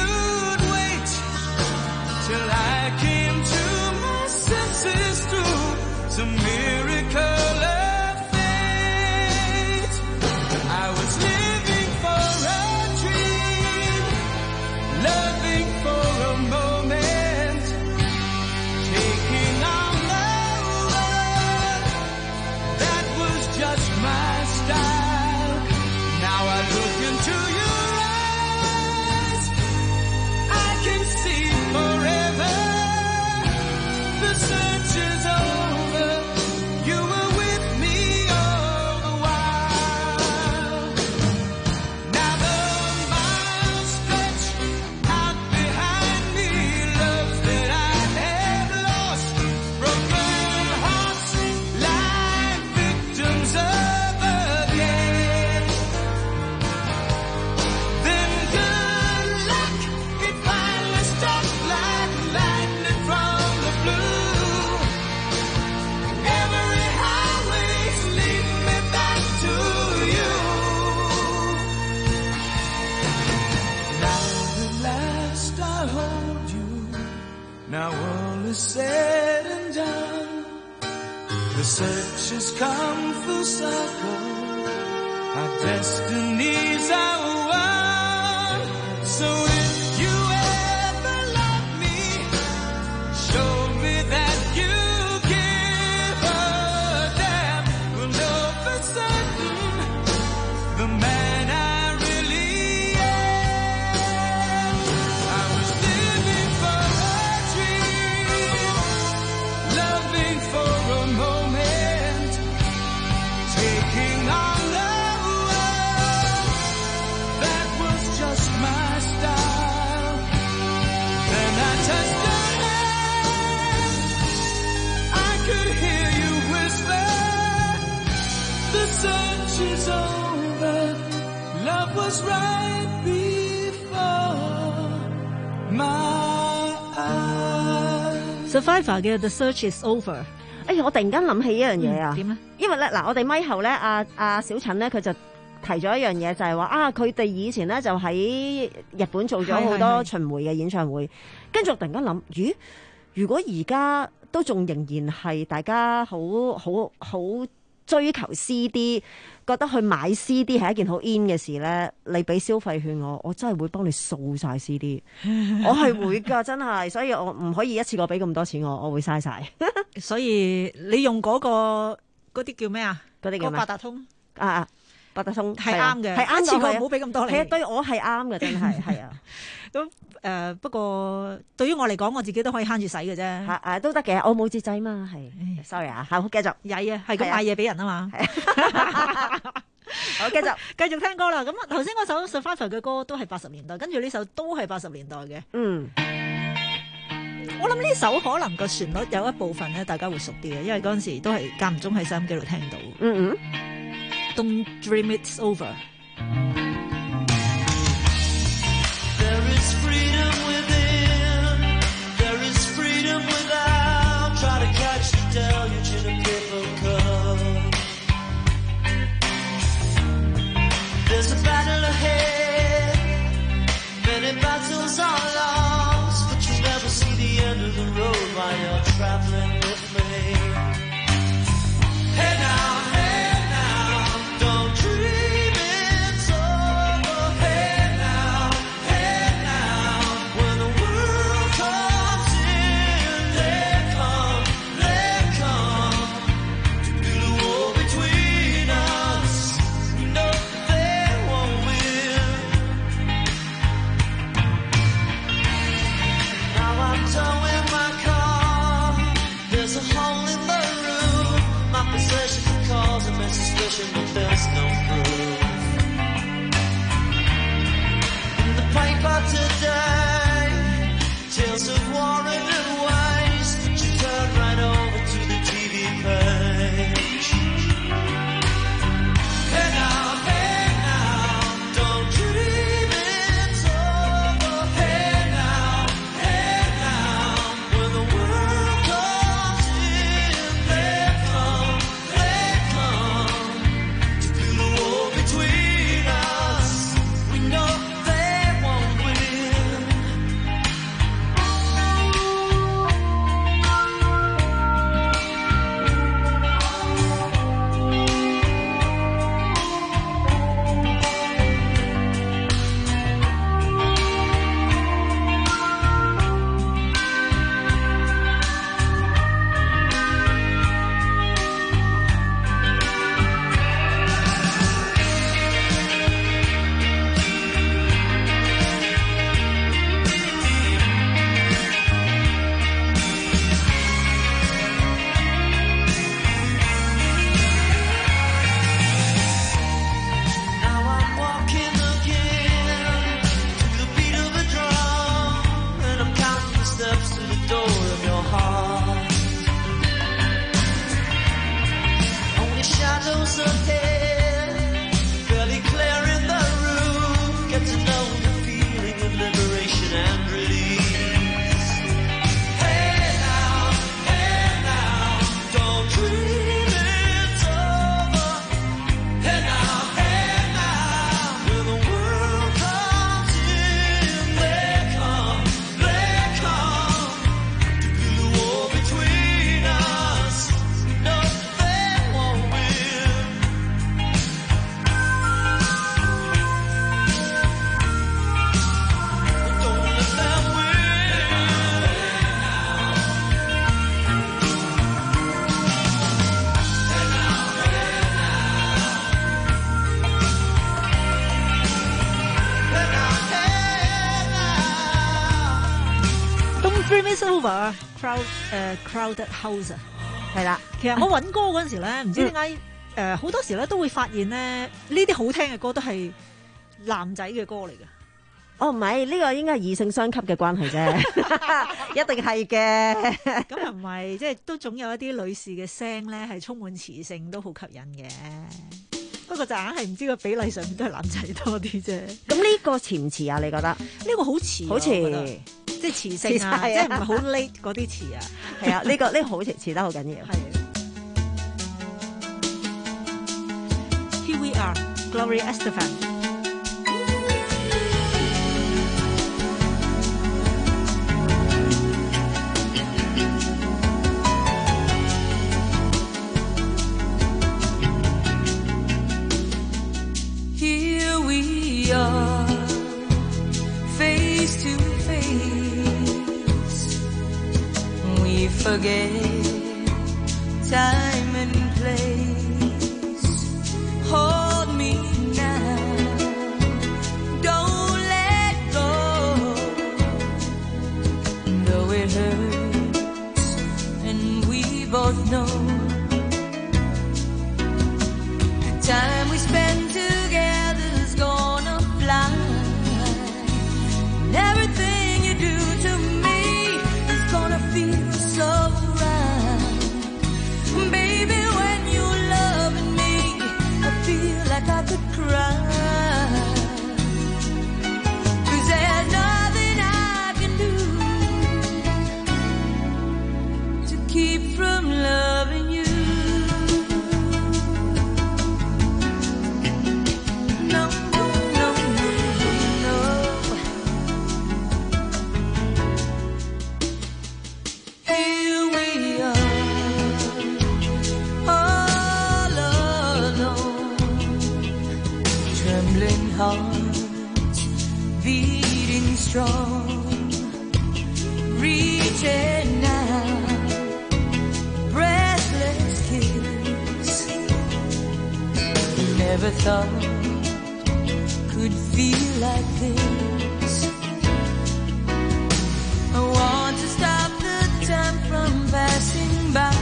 found you. Now all is said and done. The search has come full circle. Our destinies are one. So if you ever love me, show me that you give a damn. We'll know for certain the man I really am. I was living for a dream, loving for a moment, taking on the world. That was just my style. Then I touched your hand, I could hear you whisper, the search is over. Love was right before my eyes. Survivor 嘅 The Search Is Over。 哎呀，我突然間諗起一樣嘢啊！ 點咧？ 因為咧嗱，我哋咪後咧，阿阿小陳咧，佢就提咗一樣嘢，就係話啊，佢哋以前咧就喺日本做咗好多巡迴嘅演唱會，跟住我突然間諗，咦？如果而家都仲仍然係大家好好好追求 C D， 覺得去買 C D 係一件好 in 嘅事咧，你俾消費券我，我真係會幫你掃晒 C D， 我係會㗎，真係，所以我唔可以一次過俾咁多錢我，我會嘥晒。 所以你用嗰、個嗰啲叫咩啊？ 嗰啲叫咩？ 八達通啊啊！八達通係啱嘅， 係啱一次過嘅， 唔好俾咁多你。 係啊，對我係啱嘅，真係係啊。 咁誒、呃，不過對於我嚟講，我自己都可以慳住使嘅啫。 嚇誒都得嘅，我冇節制嘛，係。sorry 啊，好繼續。 曳啊，係咁買嘢俾人啊嘛。 好，繼續繼續聽歌啦。咁頭先嗰首 Survivor 嘅歌都係八十年代，跟住呢首都係八十年代嘅。 嗯。 我諗呢首可能個旋律有一部分咧，大家會熟啲嘅，因為嗰陣時都係間唔中喺收音機度聽到。 嗯嗯。 Don't dream it's over。 There is freedom within. There is freedom without. Try to catch the deluge in a paper cup. There's a battle ahead. Many battles are lost, but you never see the end of the road while you're traveling with me. Hey now, hey now, don't dream it's over. Hey now, hey now, when the world comes in, they come, they come to build a wall between us. We know they won't win. Now I'm towing my car. There's a hole in the roof. My possession can cause immense suspicion, but there's no proof. In the paper today, tales of war and waste. You turn right over to the T V page. Hey now, hey now, don't dream it's over. Hey now, hey now, when the world comes in, they come, they come to build a wall between us. We know they won't win. Now I'm walking again to the beat of a drum, and I'm counting the steps to the door of your heart. Only shadows ahead, barely clearing the room. Get to know the feeling of liberation and release. Hey now, hey now, don't dream it's over. Hey now, hey now, when the world comes in, they come, they Scream It Over crowd 誒 crowded house 啊，係啦。其實我揾歌嗰陣時咧，唔知點解誒好多時咧都會發現咧呢啲好聽嘅歌都係男仔嘅歌嚟嘅。 哦，唔係，呢個應該係異性相吸嘅關係啫，一定係嘅。 咁又唔係，即係都總有一啲女士嘅聲咧係充滿磁性，都好吸引嘅。不過就硬係唔知個比例上面都係男仔多啲啫。 咁呢個似唔似啊？你覺得？呢個好似， 好似， 即係磁性啊，即係唔係好 late 嗰啲詞啊？ 係啊，呢個呢個好似似得好緊要。 係。Here we are, Gloria Estefan。 Forget time and place. Hold me now. Don't let go. Though it hurts, and we both know the time we spend together's gonna fly. And everything you do to me is gonna feel so right. Baby, when you're loving me, I feel like I could cry. 'Cause there's nothing I can do to keep from loving you. No, no, no, no, no. Here we are, all alone, trembling hearts beating strong, reaching out, breathless kiss. Never thought could feel like this. I want to stop the time from passing by.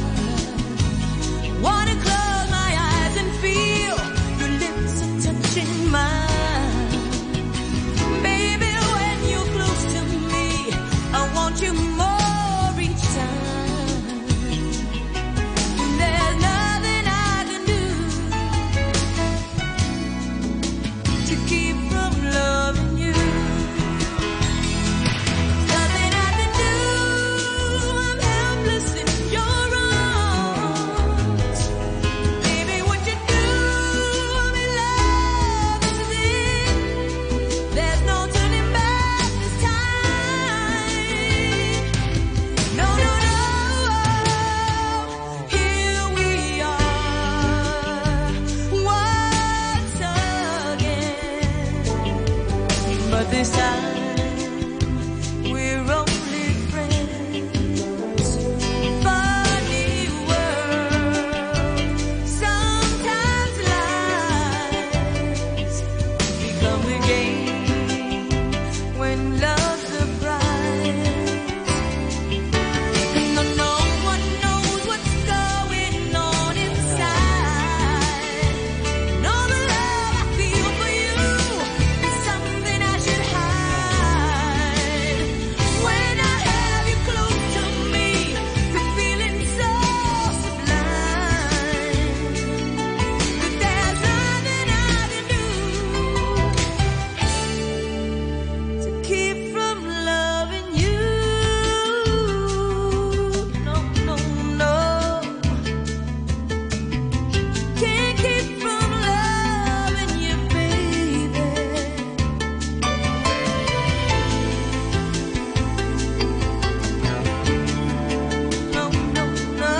Wanna close my eyes and feel your lips are touching mine. Baby, when you're close to me, I want you more each time. There's nothing I can do to keep from loving you. Nothing I can do, I'm helpless in your arms. Baby, what you do, I'm in love, this is it. There's no turning back this time. No, no, no. Here we are, once again. But this time we're only friends. Funny world, sometimes lies become the game when love's a prize. No, no one knows what's going on inside. No, the love I feel for you is something I should hide. When I have you close to me, the feeling's so sublime. But there's nothing I can do to keep from loving you. No, no, no. Can't keep from loving you, baby. No, no, no.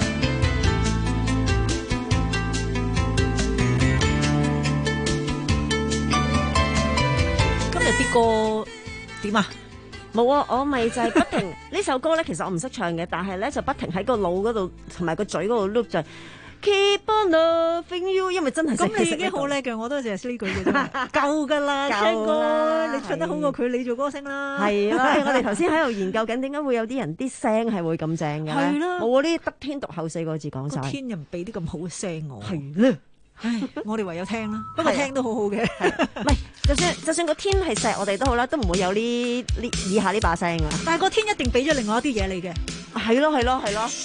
今日啲歌點啊？ 冇啊，我咪就係不停呢首歌咧，其實我唔識唱嘅，但係咧就不停喺個腦嗰度同埋個嘴嗰度 loop 就 Keep on loving you， 因為真係咁你已經好叻嘅，我都淨係識呢句嘅啫，夠㗎啦，唱歌你唱得好過佢，你做歌星啦。 係啦，我哋頭先喺度研究緊點解會有啲人啲聲係會咁正嘅。係啦，我呢得天獨厚四個字講晒。 天又唔俾啲咁好嘅聲我。 係啦。 唉，我哋唯有聽啦，不過聽都好好嘅。 唔係，就算就算個天係錫我哋都好啦，都唔會有呢呢以下呢把聲啊。 但係個天一定俾咗另外一啲嘢你嘅。 係咯係咯係咯。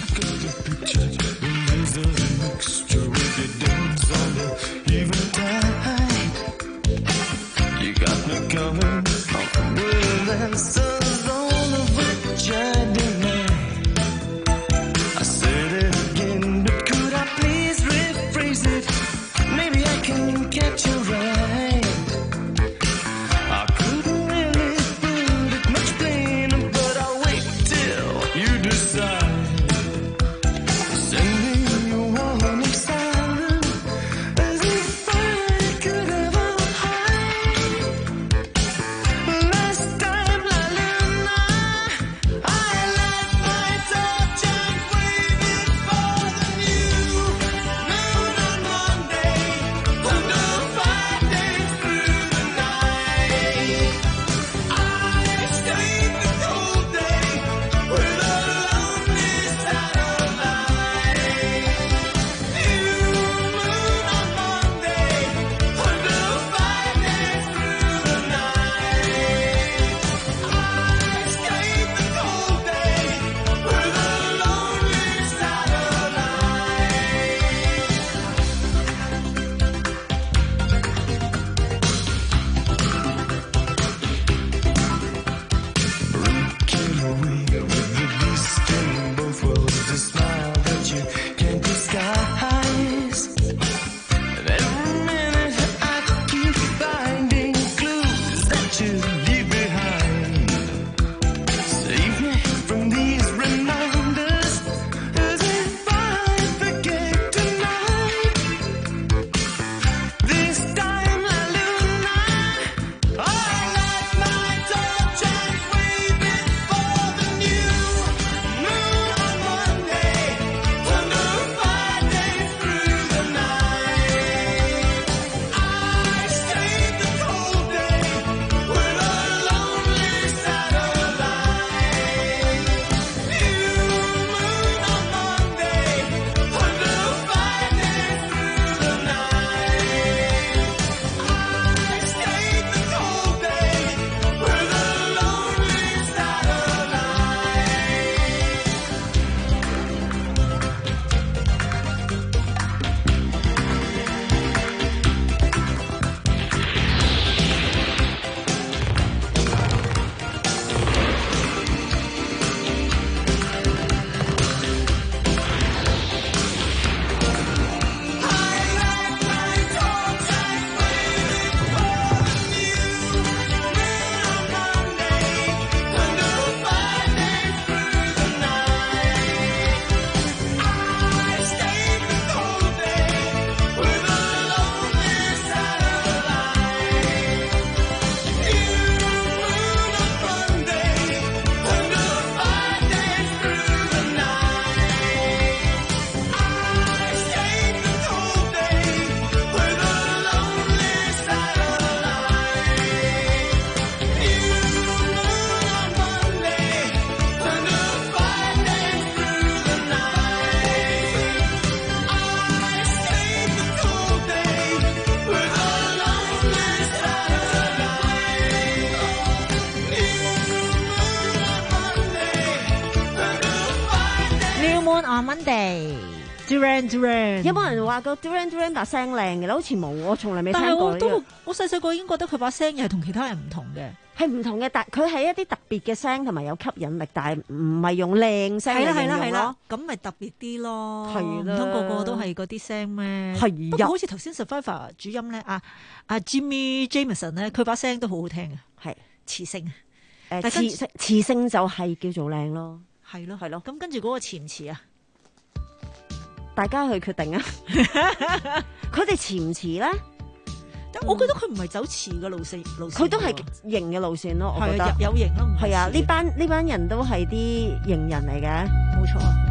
Duran Duran， 有冇人話個 Duran Duran 把聲靚嘅？好似冇，我從來未聽過。 但係我都我細細個已經覺得佢把聲又係同其他人唔同嘅， 係唔同嘅。但佢係一啲特別嘅聲同埋有吸引力，但係唔係用靚聲嚟形容咯。 咁咪特別啲咯。 係啦， 唔通個個都係嗰啲聲咩？ 係。 不過好似頭先 Survivor 主音咧，阿阿 Jimmy Jameson 咧，佢把聲都好好聽嘅， 係磁性。 誒，磁性磁性就係叫做靚咯。 係咯， 係咯。 咁跟住嗰個詞唔詞啊？ 大家去決定啊！佢哋似唔似咧？ 我覺得佢唔係走似嘅路線，路線佢都係型嘅路線咯。我覺得有型咯， 係啊！呢班呢班人都係啲型人嚟嘅， 冇錯。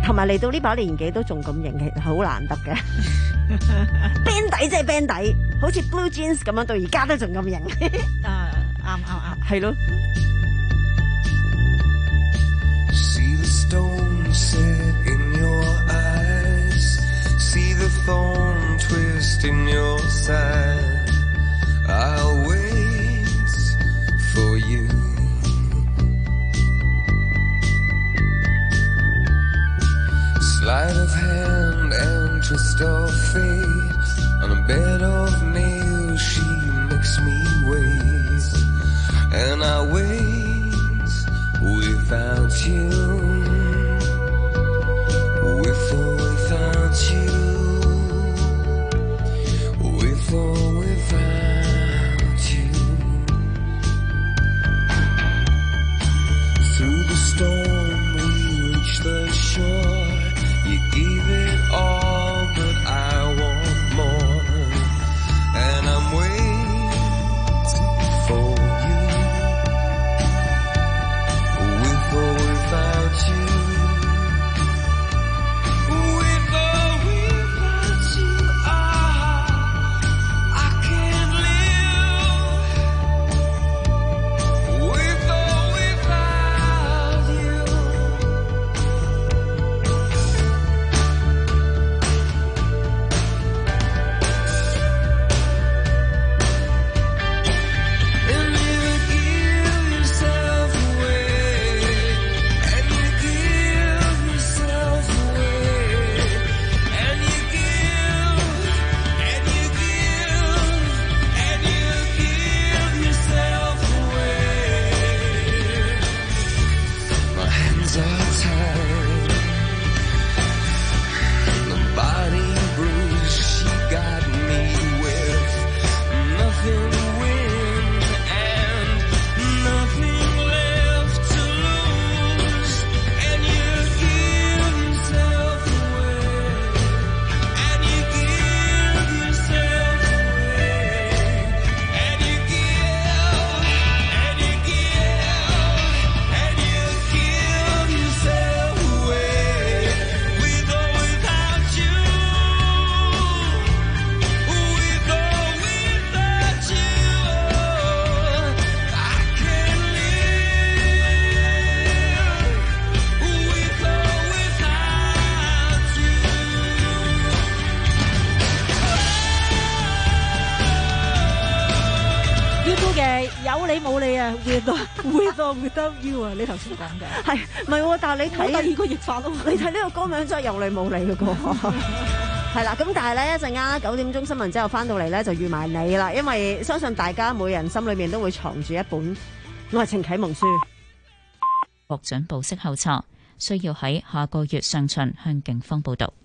同埋嚟到呢把年紀都仲咁型，其實好難得嘅。band 底即係 band 底，好似 Blue Jeans 咁樣，到而家都仲咁型。 啊，啱啱啱， 係咯。 See the stone set in your eyes, see the thorn twist in your side. I'll wait for you. Sleight of hand and twist of fate. On a bed of nails she makes me wait. And I wait without you. With or without you. With or without you. Through the storm we reach the shore. You gave it all, but I want more. And I'm waiting for you. With or without you. With or without you, ah, I can't live. With or without you. And you give yourself away. And you give yourself away. And you give, and you give, and you give yourself away. My hands are tied. The body bruised, she got me with nothing to win and nothing left to lose. And you give yourself away. And you give yourself away. And you give, and you give, and you give yourself away. With or without you. With or without you. I can't live. With or without you. 要估嘅有你冇你啊，with or with or without you 啊，你頭先講嘅係唔係喎？但係你睇第二個譯法咯， 你睇呢個歌名真係有你冇你嘅歌。係啦，咁但係咧一陣間九點鐘新聞之後翻到嚟咧就預埋你啦，因為相信大家每人心裏面都會藏住一本愛情啟蒙書。 獲准保釋候查，需要喺下個月上旬向警方報到。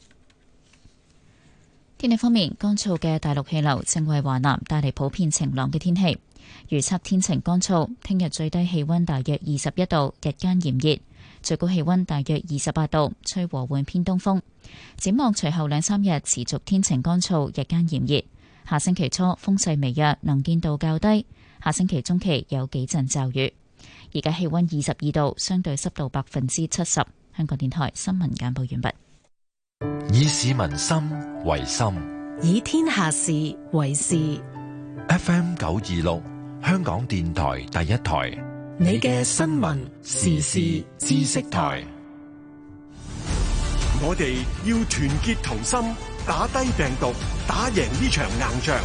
天氣方面，乾燥嘅大陸氣流正為華南帶嚟普遍晴朗嘅天氣。預測天晴乾燥，聽日最低氣溫大約二十一度，日間炎熱，最高氣溫大約二十八度，吹和緩偏東風。展望隨後兩三日持續天晴乾燥，日間炎熱。下星期初風勢微弱，能見度較低。下星期中期有幾陣驟雨。而家氣溫二十二度，相對濕度百分之七十。香港電台新聞簡報完畢。 以市民心為心， 以天下事為事。 F M 九二六，香港電台第一台， 你嘅新聞時事知識台。 我哋要團結同心，打低病毒，打贏呢場硬仗。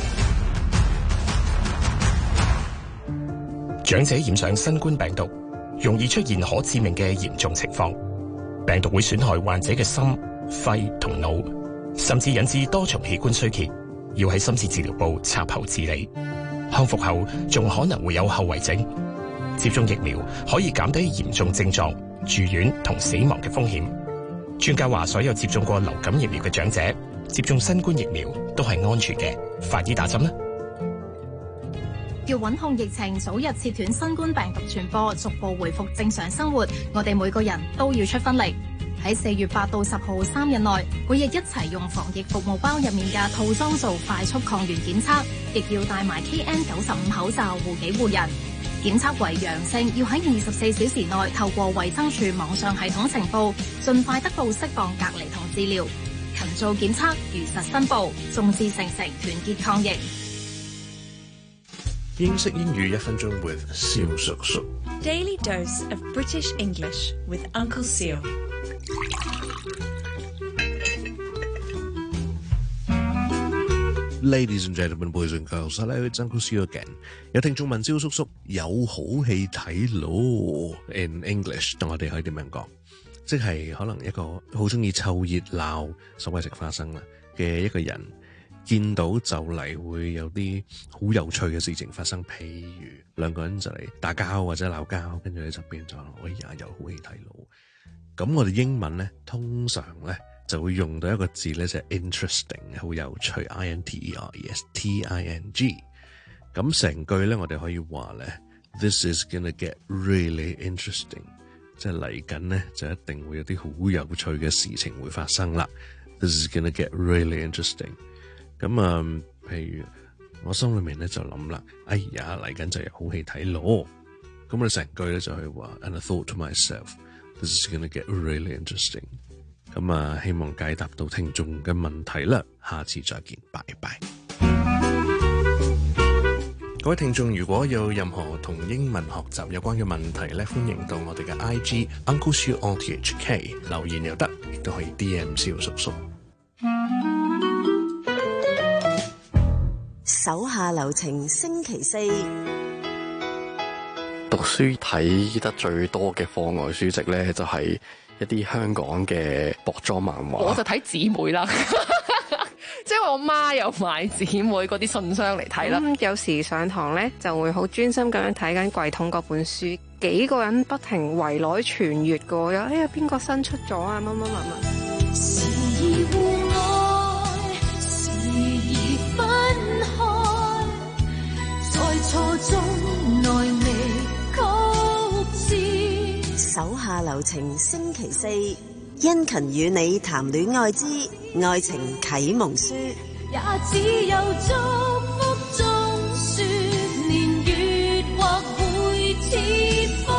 長者染上新冠病毒，容易出現可致命嘅嚴重情況。病毒會損害患者嘅心、肺同腦，甚至引致多重器官衰竭，要喺深切治療部插喉治理。康復後仲可能會有後遺症。接種疫苗可以減低嚴重症狀、住院同死亡嘅風險。專家話，所有接種過流感疫苗嘅長者接種新冠疫苗都係安全嘅，快啲打針啦！ 要穩控疫情，早日切斷新冠病毒傳播，逐步回復正常生活，我哋每個人都要出分力。喺四月八到十號三日內，每日一齊用防疫服務包入面嘅套裝做快速抗原檢測，亦要戴埋 K N 九十五口罩護己護人。 檢測為陽性，要喺二十四小時內透過衛生署網上系統呈報，盡快得到適當隔離同治療。勤做檢測，如實申報，眾志成城，團結抗疫。 英式英語一分鐘 with 蕭叔叔。 Daily dose of British English with Uncle Seal。 Ladies and gentlemen, boys and girls, hello, it's Uncle Seal again. 有聽眾問蕭叔叔有好戲睇咯 in English， 但我哋可以點樣講？即係可能一個好中意湊熱鬧、所謂食花生啦嘅一個人，見到就嚟會有啲好有趣嘅事情發生，譬如兩個人就嚟打交或者鬧交，跟住喺側邊就話：哎呀，有好戲睇咯！咁我哋英文咧，通常咧就會用到一個字咧，就係 interesting， 好有趣 ，I N T E R E S T I N G。咁成句咧，我哋可以話咧 ，This is gonna get really interesting， 即係嚟緊咧就一定會有啲好有趣嘅事情會發生啦。This is gonna get really interesting。咁啊、嗯，譬如我心裏面咧就諗啦，哎呀，嚟緊就有好戲睇咯。咁我哋成句咧就係話 ，and I thought to myself，this is gonna get really interesting。咁啊，希望解答到聽眾嘅問題啦，下次再見，拜拜。各位聽眾，如果有任何同英文學習有關嘅問題咧，歡迎到我哋嘅 I G Uncle Siu O T H K 留言又得，亦都可以 D M 蕭叔叔。 手下留情，星期四。 讀書睇得最多嘅課外書籍咧，就係一啲香港嘅薄裝漫畫。 我就睇姊妹啦，即係我媽又買姊妹嗰啲信箱嚟睇啦。 咁、嗯、有時上堂咧就會好專心咁樣睇緊櫃桶嗰本書，幾個人不停圍內傳閱過，有哎呀邊個新出咗啊乜乜乜乜。 時而互愛，時而分開，在錯中內未曲折。 手下留情，星期四，殷勤與你談戀愛之愛情啟蒙書。 也只有祝福中說，年月或會切科，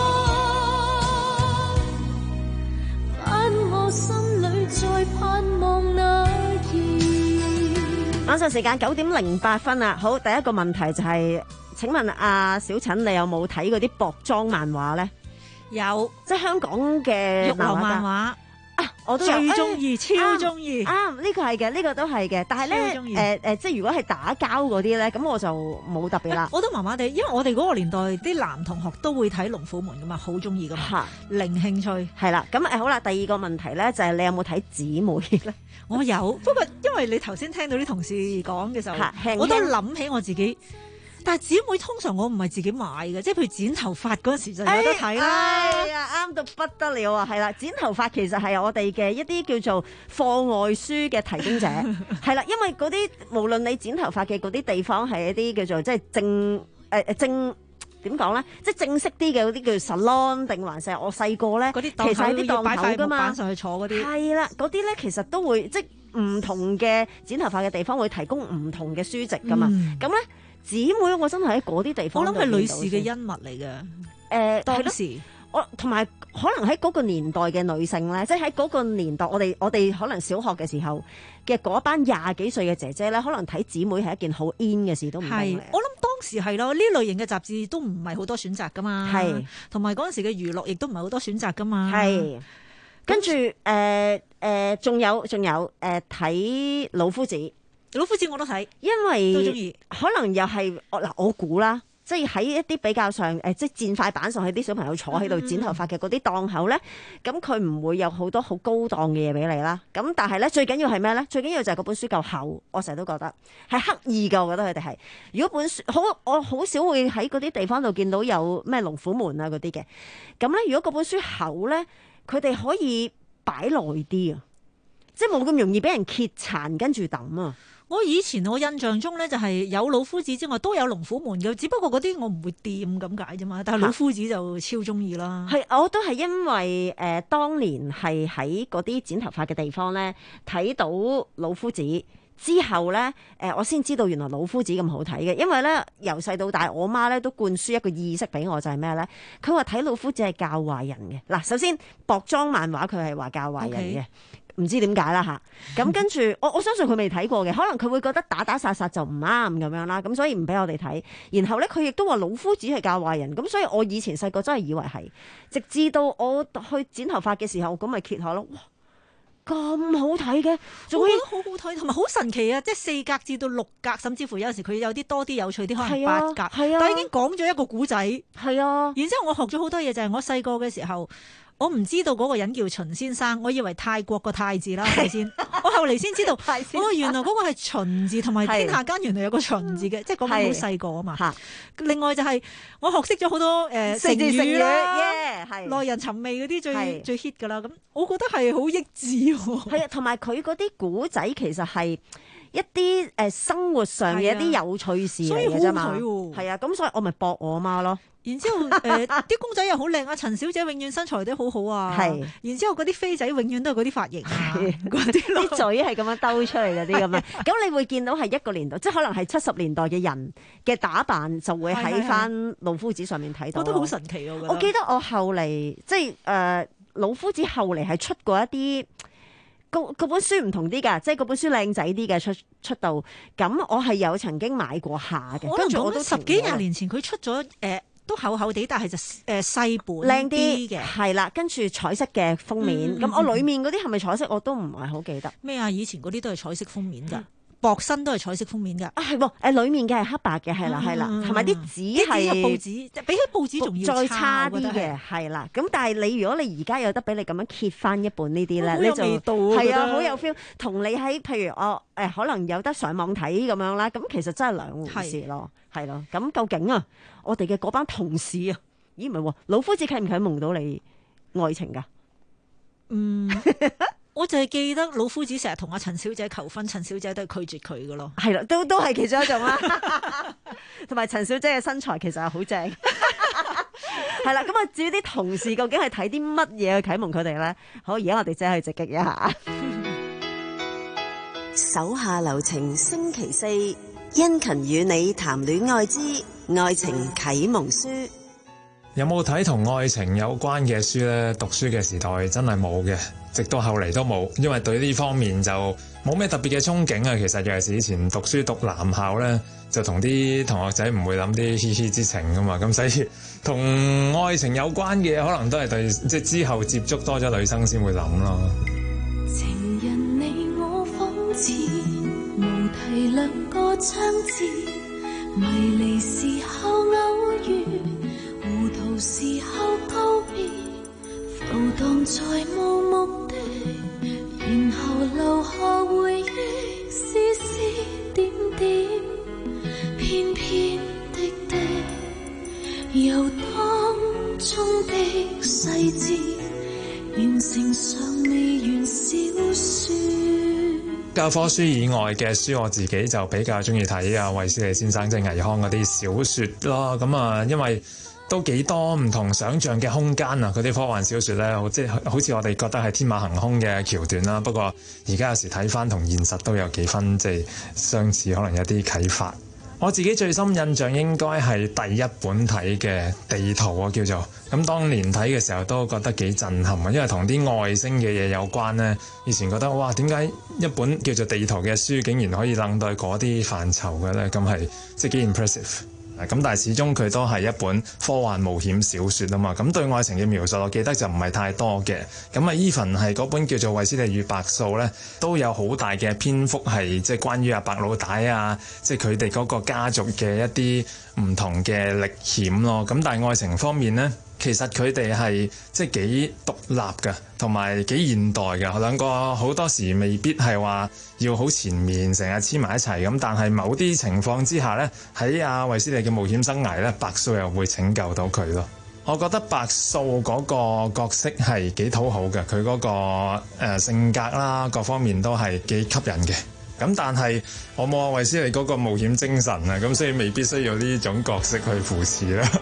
反我心裏再盼望那夜。 晚上時間九點零八分啊！好，第一個問題就係、是，請問阿小陳，你有冇睇嗰啲薄裝漫畫咧？ 有， 即係香港嘅玉樓漫畫。 啊！我都有最中意， 誒超中意。 啱，呢個係嘅，呢個都係嘅。但係咧，誒誒，即係如果係打交嗰啲咧，咁我就冇特別啦。 我都麻麻地，因為我哋嗰個年代啲男同學都會睇《龍虎門》噶嘛，好中意噶嘛，零興趣。 係啦，咁誒好啦，第二個問題咧就係你有冇睇姊妹咧？ 我有，不過因為你頭先聽到啲同事講嘅時候， 輕輕我都諗起我自己。但係姊妹通常我唔係自己買嘅，即係譬如剪頭髮嗰陣時就有得睇啦。 哎呀，啱到不得了啊！係啦，剪頭髮其實係我哋嘅一啲叫做課外書嘅提供者，係啦，因為嗰啲無論你剪頭髮嘅嗰啲地方係一啲叫做即係正誒誒正點講咧，即係正式啲嘅嗰啲叫 salon 定還是係我細個咧嗰啲其實係啲檔口㗎嘛， 上去坐嗰啲係啦，嗰啲咧其實都會即係唔同嘅剪頭髮嘅地方會提供唔同嘅書籍㗎嘛，咁咧。姊妹，我真係喺嗰啲地方， 我諗係女士嘅恩物嚟嘅。誒、 呃， 當時我同埋可能喺嗰個年代嘅女性咧，即係喺嗰個年代，我哋我哋可能小學嘅時候嘅嗰班廿幾歲嘅姐姐咧，可能睇姊妹係一件好 in 嘅事都唔定。 我諗當時係咯，呢類型嘅雜誌都唔係好多選擇噶嘛。係，同埋嗰陣時嘅娛樂亦都唔係好多選擇噶嘛。係， 跟住誒誒，仲、呃呃、有仲有誒睇、呃、老夫子。 老夫子我都睇， 因為都中意。 可能又係我嗱，我估啦，即係喺一啲比較上誒，即係墊塊板上去啲小朋友坐喺度剪頭髮嘅嗰啲檔口咧，咁佢唔會有好多好高檔嘅嘢俾你啦。咁但係咧，最緊要係咩咧？最緊要就係嗰本書夠厚，我成日都覺得係刻意㗎。我覺得佢哋係，如果本書好，我好少會喺嗰啲地方度見到有咩龍虎門啊嗰啲嘅。咁咧，如果嗰本書厚咧，佢哋可以擺耐啲啊，即係冇咁容易俾人揭殘跟住抌啊。 我以前我印象中咧就係有老夫子之外都有龍虎門嘅，只不過嗰啲我唔會掂咁解啫嘛。但係老夫子就超中意啦。 係，我都係因為誒、呃、當年係喺嗰啲剪頭髮嘅地方咧睇到老夫子， 之後咧，誒、呃、我先知道原來老夫子咁好睇嘅，因為咧由細到大，我媽咧都灌輸一個意識俾我，就係咩咧？佢話睇老夫子係教壞人嘅。嗱，首先薄裝漫畫佢係話教壞人嘅。Okay. 唔知點解啦吓，咁跟住我我相信佢未睇過嘅，可能佢會覺得打打殺殺就唔啱咁樣啦，咁所以唔俾我哋睇。然後咧佢亦都話老夫子係教壞人，咁所以我以前細個真係以為係，直至到我去剪頭髮嘅時候，咁咪揭下咯，哇咁好睇嘅，仲可以好好睇，同埋好神奇啊！即係四格至到六格，甚至乎有時佢有啲多啲有趣啲，可能八格，係啊，但係已經講咗一個古仔， 係啊。然之後我學咗好多嘢，就係、是、我細個嘅時候。我唔知道嗰個人叫秦先生，我以為泰國個泰字啦，係咪先？我後嚟先知道，哦，原來嗰個係秦字，同埋天下間原來有個秦字嘅，即係講緊好細個啊嘛。另外就係我學識咗好多誒成語啦，耐人尋味嗰啲最最 hit 噶啦。咁我覺得係好益智喎。 係啊，同埋佢嗰啲古仔其實係一啲誒生活上嘅一啲有趣事嚟嘅啫嘛。係啊，咁所以我咪駁我媽咯。 然之後誒啲、呃、公仔又好靚啊！陳小姐永遠身材都好好啊。係。然之後嗰啲飛仔永遠都係嗰啲髮型啊，嗰啲啲嘴係咁樣兜出嚟嗰啲咁樣。咁你會見到係一個年代，即係可能係七十年代嘅人嘅打扮，就會喺翻老夫子上面睇到。 我覺得好神奇啊！我覺得。 我記得我後嚟即係誒、呃、老夫子後嚟係出過一啲嗰嗰本書唔同啲㗎，即係嗰本書靚仔啲嘅出出道。咁我係有曾經買過下嘅。跟住我都十幾廿年前佢出咗誒。呃都厚厚地，但係就誒細本靚啲嘅，係啦，跟住彩色嘅封面。咁、嗯、我裏面嗰啲係咪彩色？我都唔係好記得。 咩啊？以前嗰啲都係彩色封面㗎。嗯薄身都係彩色封面㗎。 啊係喎，誒裡面嘅係黑白嘅，係啦係啦，同埋啲紙係報紙，比起報紙仲要再差啲嘅，係啦。咁但係你如果你而家有得俾你咁樣揭翻一本呢啲咧，你就係啊好有 feel。同你喺譬如我誒可能有得上網睇咁樣啦，咁其實真係兩回事咯，係咯。咁究竟啊，我哋嘅嗰班同事啊，咦唔係喎，老夫子啟唔啟蒙到你愛情㗎？ 嗯。我就係記得老夫子成日同阿陳小姐求婚，陳小姐都係拒絕佢噶咯。 係啦，都都係其中一種啦。同埋陳小姐嘅身材其實係好正。係啦，咁啊，至於啲同事究竟係睇啲乜嘢去啟蒙佢哋咧？好，而家我哋即係去直擊一下。 手下留情，星期四，殷勤與你談戀愛之愛情啟蒙書。 有冇睇同愛情有關嘅書呢？讀書嘅時代真係冇嘅，直到後嚟都冇，因為對呢方面就冇咩特別嘅憧憬啊。其實尤其是以前讀書讀男校呢，就同啲同學仔唔會諗啲嘻嘻之情噶嘛，咁所以同愛情有關嘅可能都係對即係之後接觸多咗女生先會諗咯。 情人你我仿似無題兩個章節，迷離時候偶遇，糊塗時候告別，浮蕩在無目的，然後留下回憶，絲絲點點，偏偏的的，由當中的細節，完成尚未完小說。 教科書以外嘅書，我自己就比較中意睇啊衛斯理先生即係倪匡嗰啲小說咯。咁啊，因為都幾多唔同想像嘅空間啊！嗰啲科幻小說咧，即係好似我哋覺得係天馬行空嘅橋段啦。不過而家有時睇翻同現實都有幾分即係相似，可能有啲啟發。我自己最深印象應該係第一本睇嘅地圖啊，叫做咁。當年睇嘅時候都覺得幾震撼啊，因為同啲外星嘅嘢有關呢。以前覺得哇，點解一本叫做地圖嘅書竟然可以諗到嗰啲範疇嘅咧？咁係即係幾 impressive。咁但係始終佢都係一本科幻冒險小說啊嘛，咁對愛情嘅描述我記得就唔係太多嘅。咁啊 even 係嗰本叫做衛斯理與白素咧，都有好大嘅篇幅係即係關於阿白老大啊，即係佢哋嗰個家族嘅一啲唔同嘅歷險咯。咁但係愛情方面咧，其實佢哋係即係幾獨立嘅，同埋幾現代嘅。兩個好多時未必係話要好前面成日黐埋一齊咁，但係某啲情況之下呢，喺阿衛斯理嘅冒險生涯呢，白素又會拯救到佢咯。我覺得白素嗰個角色係幾討好嘅，佢嗰個誒性格啦，各方面都係幾吸引嘅。咁但係我冇阿衛斯理嗰個冒險精神啊，咁所以未必需要呢種角色去扶持啦。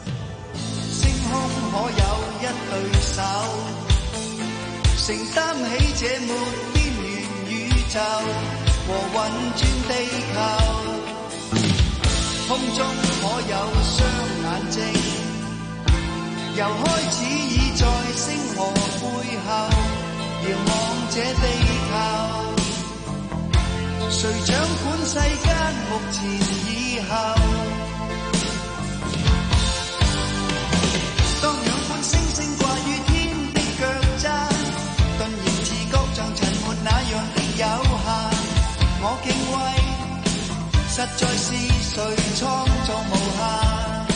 可有一對手承擔起這沒邊緣宇宙， 和運轉地球，空中可有雙眼睛？由開始已在星河背後遙望這地球，誰掌管世間目前以後？當兩顆星星掛於天的腳踭，頓然自覺像塵沒那樣的有限。我敬畏，實在是誰創造無限？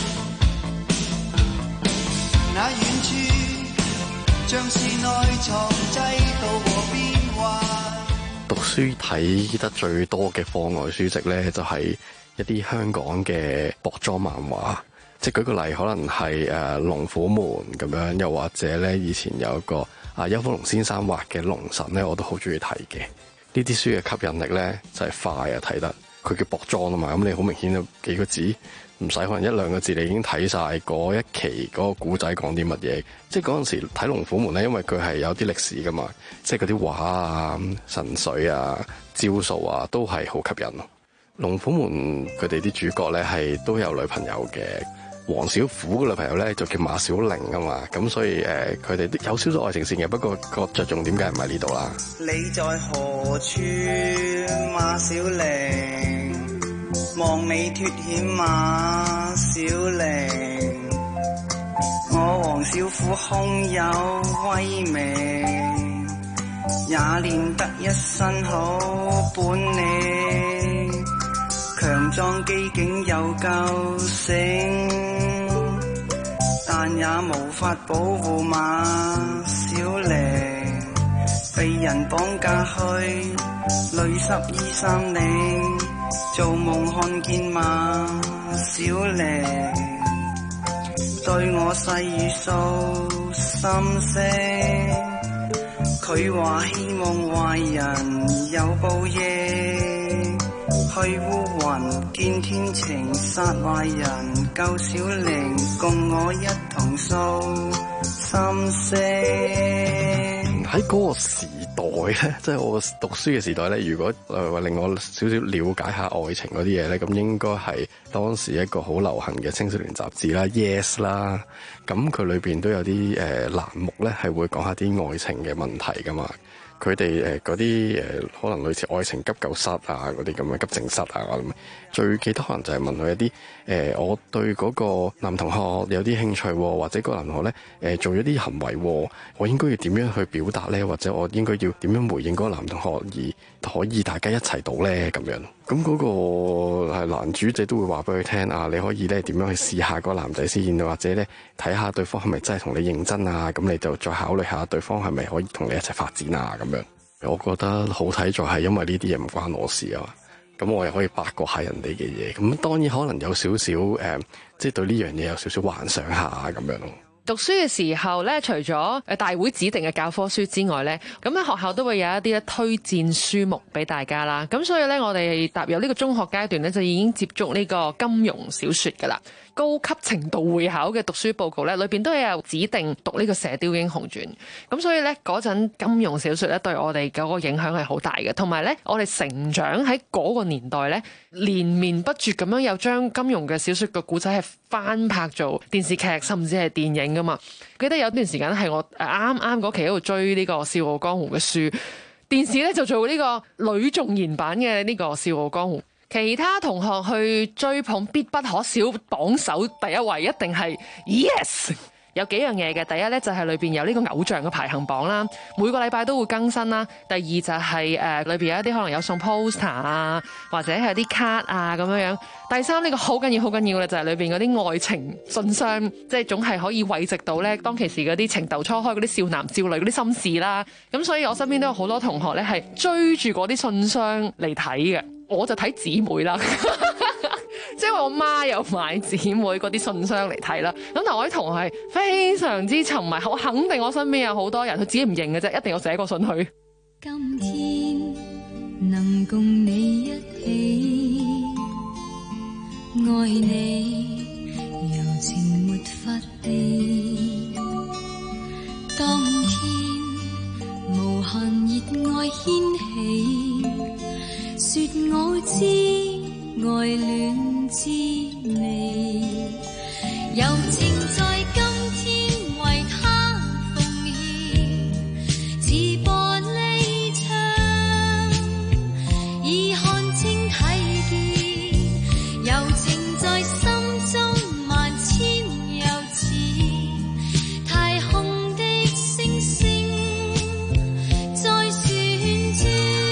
那遠處像是內藏制度和變幻。 讀書睇得最多嘅課外書籍咧，就係一啲香港嘅薄裝漫畫。即係舉個例，可能係誒《龍虎門》咁樣，又或者咧以前有一個啊邱福龍先生畫嘅《龍神》咧，我都好中意睇嘅。呢啲書嘅吸引力咧就係快啊，睇得佢叫薄裝啊嘛，咁你好明顯有幾個字，唔使可能一兩個字，你已經睇晒嗰一期嗰個古仔講啲乜嘢。即係嗰陣時睇《龍虎門》咧，因為佢係有啲歷史噶嘛，即係嗰啲畫啊、神髓啊、招數啊，都係好吸引咯。《龍虎門》佢哋啲主角咧係都有女朋友嘅。黃小虎嘅女朋友咧就叫馬小玲啊嘛，咁所以誒佢哋有少少愛情線嘅，不過個着重點梗係唔係呢度啦。 你在何處，馬小玲？望你脫險，馬小玲。我黃小虎空有威名，也練得一身好本領，強壯機警又夠醒，但也無法保護馬小玲，被人綁架去累十二三零，做夢看見馬小玲對我細語訴心聲，佢話希望壞人有報應，去烏雲見天晴，殺壞人救小玲，共我一同訴心聲。 喺嗰個時代咧，即係我讀書嘅時代咧，如果誒令我少少了解下愛情嗰啲嘢咧，咁應該係當時一個好流行嘅青少年雜誌啦 ，Yes 啦，咁佢裏邊都有啲誒欄目咧，係會講下啲愛情嘅問題噶嘛。佢哋誒嗰啲誒可能類似愛情急救室啊嗰啲咁嘅急症室啊，我諗最記得可能就係問佢一啲誒、呃，我對嗰個男同學有啲興趣，或者個男同學咧誒、呃、做咗啲行為，我應該要點樣去表達咧？或者我應該要點樣回應嗰個男同學，而可以大家一齊到咧咁樣？咁嗰個係男主仔都會話俾佢聽啊，你可以咧點樣去試下個男仔先，或者咧睇下對方係咪真係同你認真啊？咁你就再考慮下對方係咪可以同你一齊發展啊？咁樣，我覺得好睇在係因為呢啲嘢唔關我事啊，咁我又可以八卦下人哋嘅嘢。咁當然可能有少少誒，即係對呢樣嘢有少少幻想下咁樣咯。 讀書嘅時候咧，除咗誒大會指定嘅教科書之外咧，咁咧學校都會有一啲咧推薦書目俾大家啦。咁所以咧，我哋踏入呢個中學階段咧，就已經接觸呢個金庸小說噶啦。高級程度會考嘅讀書報告咧，裏邊都有指定讀呢個《射雕英雄傳》。咁所以咧，嗰陣金庸小說咧對我哋嗰個影響係好大嘅。同埋咧，我哋成長喺嗰個年代咧，連綿不絕咁樣有將金庸嘅小說嘅故仔係翻拍做電視劇，甚至係電影噶嘛。記得有段時間係我啱啱嗰期喺度追呢個《笑傲江湖》嘅書，電視咧就做呢個呂頌賢版嘅呢個《笑傲江湖》。其他同學去追捧必不可少榜首第一位一定係 Yes。 有幾樣嘢嘅，第一咧就係裏邊有呢個偶像嘅排行榜啦，每個禮拜都會更新啦。第二就係誒裏邊有一啲可能有送 poster 啊，或者係啲卡啊咁樣樣。第三呢個好緊要好緊要嘅就係裏邊嗰啲愛情信箱，即係總係可以慰藉到咧當其時嗰啲情竇初開嗰啲少男少女嗰啲心事啦。咁所以我身邊都有好多同學咧係追住嗰啲信箱嚟睇嘅，我就睇姊妹啦。即係我媽又買姊妹嗰啲信箱嚟睇啦，咁但我啲同學係非常之沉迷，我肯定我身邊有好多人佢自己唔認嘅啫，一定要寫個信去。 今天能共你一起，愛你柔情沒法避，當天無限熱愛掀起， 說我知愛戀滋味，柔情在今天為他奉獻，似玻璃窗已看清睇見，柔情在心中萬千又似太空的星星在旋轉。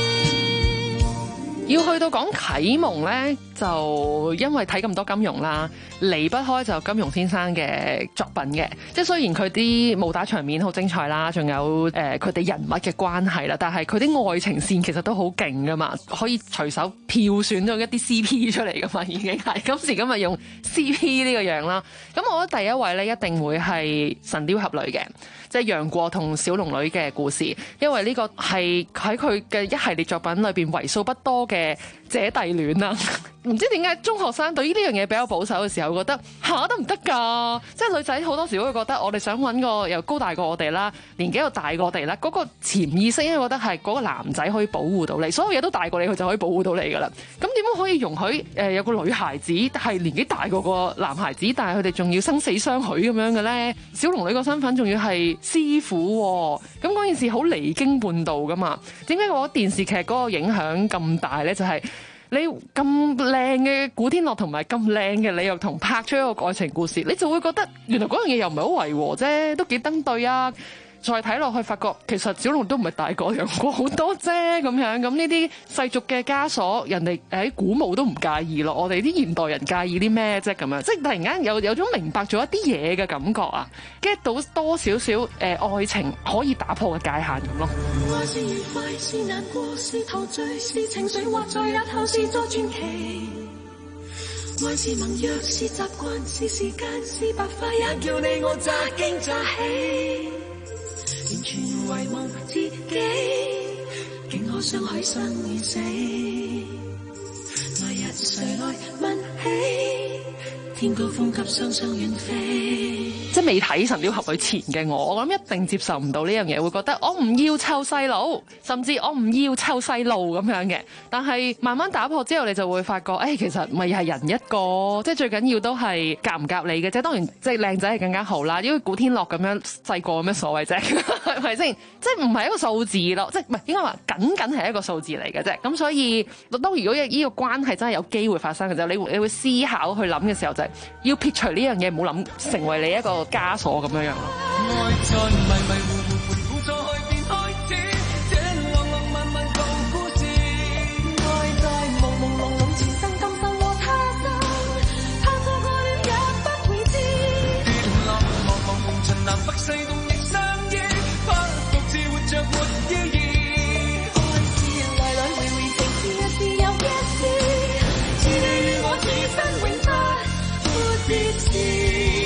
要去到講啟蒙呢，就因為睇咁多金庸啦，離不開就金庸先生嘅作品嘅。即係雖然佢啲武打場面好精彩啦，仲有誒佢哋人物嘅關係啦，但係佢啲愛情線其實都好勁噶嘛，可以隨手票選咗一啲 C P 出嚟噶嘛，已經係今時今日用 C P 呢個樣啦。咁我覺得第一位呢，一定會係《神雕俠侶》嘅，即係楊過同小龍女嘅故事，因為呢個係喺佢嘅一系列作品裏邊為數不多嘅姐弟戀啦。唔知點解中學生對於呢樣嘢比較保守嘅時候，覺得吓得唔得㗎？即係女仔好多時都會覺得我哋想揾個又高大過我哋啦，年紀又大過我哋啦，嗰、嗰個潛意識應該覺得係嗰個男仔可以保護到你，所有嘢都大過你，佢就可以保護到你㗎啦。咁點樣可以容許誒、呃、有個女孩子係年紀大過個男孩子，但係佢哋仲要生死相許咁樣嘅咧？小龍女個身份仲要係師傅、哦，咁嗰件事好離經叛道㗎嘛？點解我覺得電視劇嗰個影響咁大咧？就係、是你咁靚嘅古天樂同埋咁靚嘅李若彤拍出一個愛情故事，你就會覺得原來嗰樣嘢又唔係好違和啫，都幾登對啊！再睇落去，發覺其實小龍都唔係大過楊過好多啫，咁樣咁呢啲世俗嘅枷鎖，人哋喺古墓都唔介意咯，我哋啲現代人介意啲咩啫？咁樣即係突然間有有種明白咗一啲嘢嘅感覺啊 ，get 到多少少誒愛情可以打破嘅界限咁咯。 愛是愉快，是難過，是陶醉，是情緒，或在日後是作傳奇。愛是盟約，是習慣，是時間，是白髮，也叫你我乍驚乍喜。完全遺忘自己，竟可相許生與死。來日誰來問起？天高風急，雙雙遠飛。 即係未睇《神雕俠侶》前嘅我，我諗一定接受唔到呢樣嘢，會覺得我唔要湊細佬，甚至我唔要湊細路咁樣嘅。但係慢慢打破之後，你就會發覺，誒、哎、其實咪係人一個，即係最緊要都係夾唔夾你嘅啫。當然即係靚仔係更加好啦，因為古天樂咁樣細個有咩所謂啫？係咪先？即係唔係一個數字咯？即係唔係應該話僅僅係一個數字嚟嘅啫。咁所以當如果呢個關係真係有機會發生嘅時候，你會你會思考去諗嘅時候，就係要撇除呢樣嘢，唔好諗成為你一個枷鎖咁樣樣咯。 愛在迷迷糊糊盤估錯去便開始，這浪浪漫漫舊故事。愛在朦朦朧朧前生今生和他生，他錯過了也不會知。跌落茫茫紅塵南北西東亦相依，不獨自活着沒意義。愛是來來回回情是一是又一是，是你與我此生永不沒別時。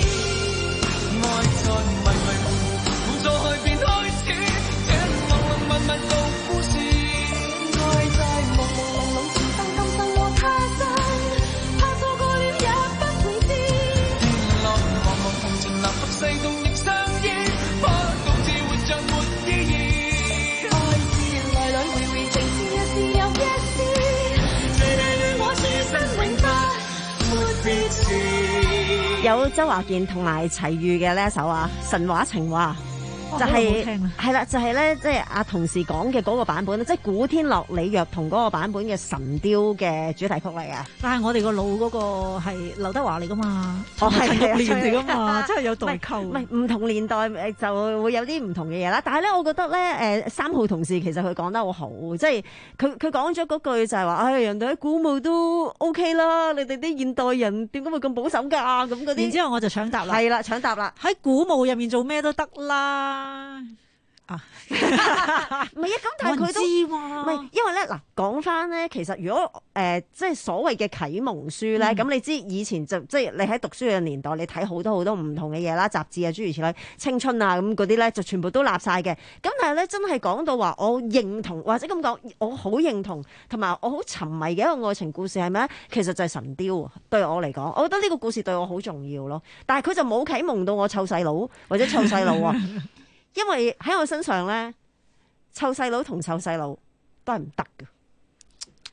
有周華健同埋齊豫嘅呢一首啊，神話情話。就係係啦，就係咧，即係阿同事講嘅嗰個版本，即係古天樂、李若彤嗰個版本嘅《神雕》嘅主題曲嚟嘅。 但係我哋個腦嗰個係劉德華嚟噶嘛？ 哦，係六年嚟噶嘛？真係有代溝。 唔係唔同年代誒，就會有啲唔同嘅嘢啦。但係咧，我覺得咧誒，三號同事其實佢講得好好，即係佢佢講咗嗰句就係話，唉、哎，人哋喺古墓都 OK 啦，你哋啲現代人點解會咁保守㗎？咁嗰啲。然之後我就搶答啦。 係啦，搶答啦。 喺古墓入面做咩都得啦。啊，唔係啊，咁但係佢都唔係，因為咧嗱，講翻咧，其實如果誒、呃、即係所謂嘅啟蒙書咧，咁、嗯、你知以前就即係你喺讀書嘅年代，你睇好多好多唔同嘅嘢啦，雜誌啊諸如此類，青春啊咁嗰啲咧，就全部都立晒嘅。咁但係咧，真係講到話，我認同或者咁講，我好認同同埋我好沉迷嘅一個愛情故事係咩？其實就係神雕。對我嚟講，我覺得呢個故事對我好重要咯。但係佢就冇啟蒙到我湊細佬或者湊細路啊。因為喺我身上咧，湊細佬同湊細佬都係唔得嘅。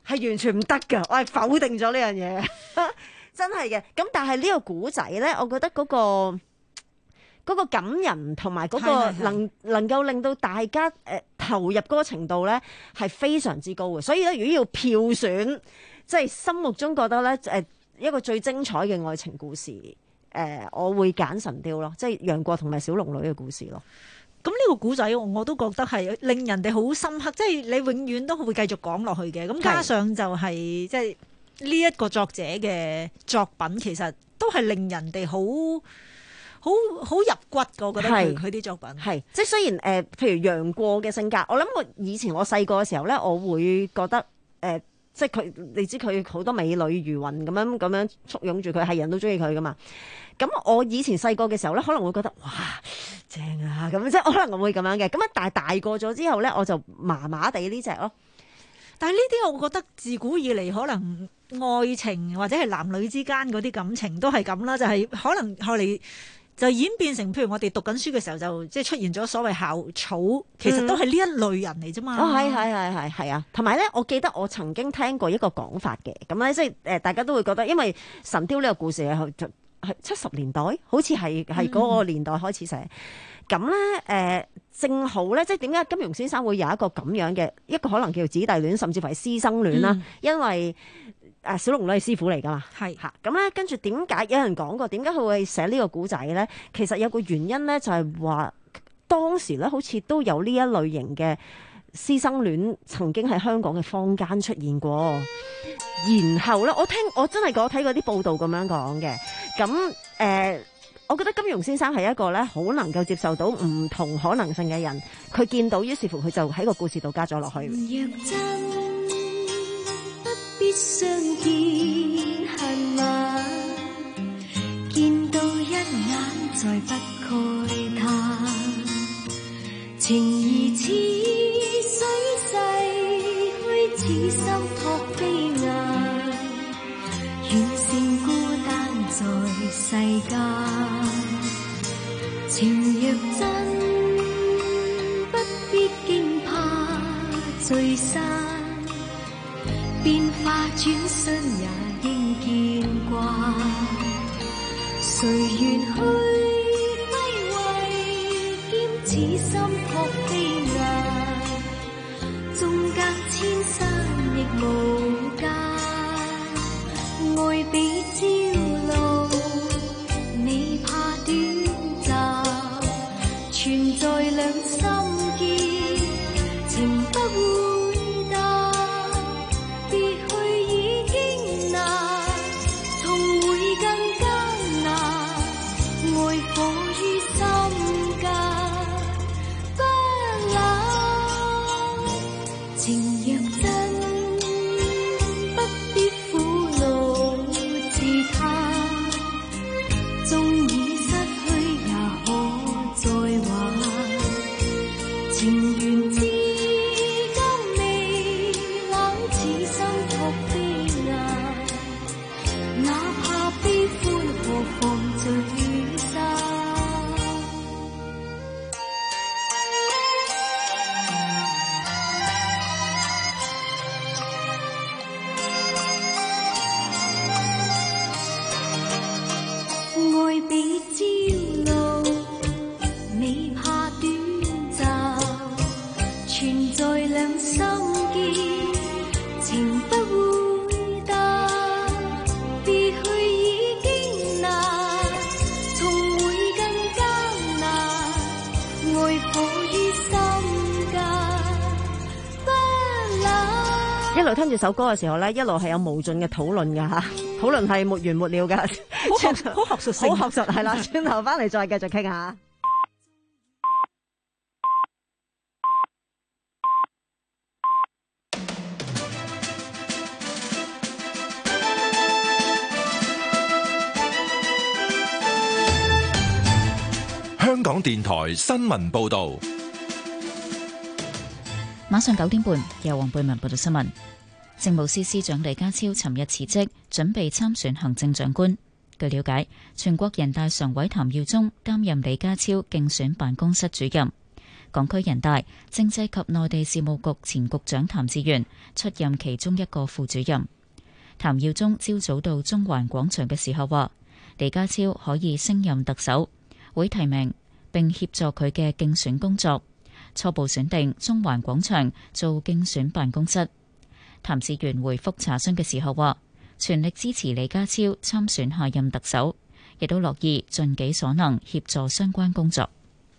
係完全唔得㗎，我係否定咗呢樣嘢，真係嘅。咁但係呢個古仔咧，我覺得嗰、嗰個。嗰個感人同埋嗰個能是是是能夠令到大家誒、呃、投入嗰個程度咧係非常之高嘅，所以咧如果要票選，即係心目中覺得咧誒、呃、一個最精彩嘅愛情故事，誒、呃、我會揀神雕咯，即係楊過同埋小龍女嘅故事咯。 咁呢個古仔我都覺得係令人哋好深刻，即係你永遠都會繼續講落去嘅。咁加上就係、是、即係呢一個作者嘅作品，其實都係令人哋好。好好入骨㗎，我覺得佢佢啲作品係即係雖然誒、呃，譬如楊過嘅性格，我諗我以前我細個嘅時候咧，我會覺得誒、呃，即係佢你知佢好多美女如雲咁樣咁樣簇擁住佢，係人都中意佢噶嘛。咁我以前細個嘅時候咧，可能會覺得哇正啊咁，即係可能我會咁樣嘅。咁啊，但係大個咗之後咧，我就麻麻地呢隻咯。 但係呢啲我覺得自古以嚟可能愛情或者係男女之間嗰啲感情都係咁啦，就係、是、可能後嚟。就演變成，譬如我哋讀緊書嘅時候，就即係出現咗所謂校草，其實都係呢一類人嚟啫嘛。 哦，係係係係係啊！同埋咧，我記得我曾經聽過一個講法嘅，咁咧即係誒，大家都會覺得，因為神雕呢個故事係就係七十年代，好似係係嗰個年代開始寫。咁咧誒，正好咧，即係點解金庸先生會有一個咁樣嘅一個可能叫做姊弟戀，甚至乎係師生戀啦？嗯、因為誒小龍女係師傅嚟㗎嘛，係嚇咁咧，跟住點解有人講過點解佢會寫呢個古仔咧？其實有個原因咧，就係話當時咧好似都有呢一類型嘅師生戀曾經喺香港嘅坊間出現過。然後咧，我聽我真係我睇過啲報道咁樣講嘅。咁誒、呃，我覺得金庸先生係一個咧好能夠接受到唔同可能性嘅人。佢見到於是乎佢就喺個故事度加咗落去。 必相見恨晚，見到一眼再不慨嘆，情義似水逝去，此心託飛雁，願勝孤單在世間。情若真，不必驚怕聚散，變化轉身也應見慣，誰願去揮慧，兼此心託飛雁，縱隔千山亦無間，愛比朝露，未怕短暫，存在兩心間，情不會一路聽住首歌嘅時候咧，一路係有無盡嘅討論㗎吓，討論係沒完沒了㗎， 好學好學術性， 好學術係啦。轉頭翻嚟再繼續傾下。 香港電台新聞報導， 晚上九點半由黃貝文報道新聞。政務司司長李家超尋日辭職，準備參選行政長官。據了解，全國人大常委譚耀宗擔任李家超競選辦公室主任。 港區人大政制及內地事務局前局長譚志源出任其中一個副主任。譚耀宗朝早到中環廣場嘅時候話，李家超可以升任特首，會提名並協助佢嘅競選工作，初步選定中環廣場做競選辦公室。譚志源回覆查詢嘅時候話，全力支持李家超參選下任特首，亦都樂意盡己所能協助相關工作。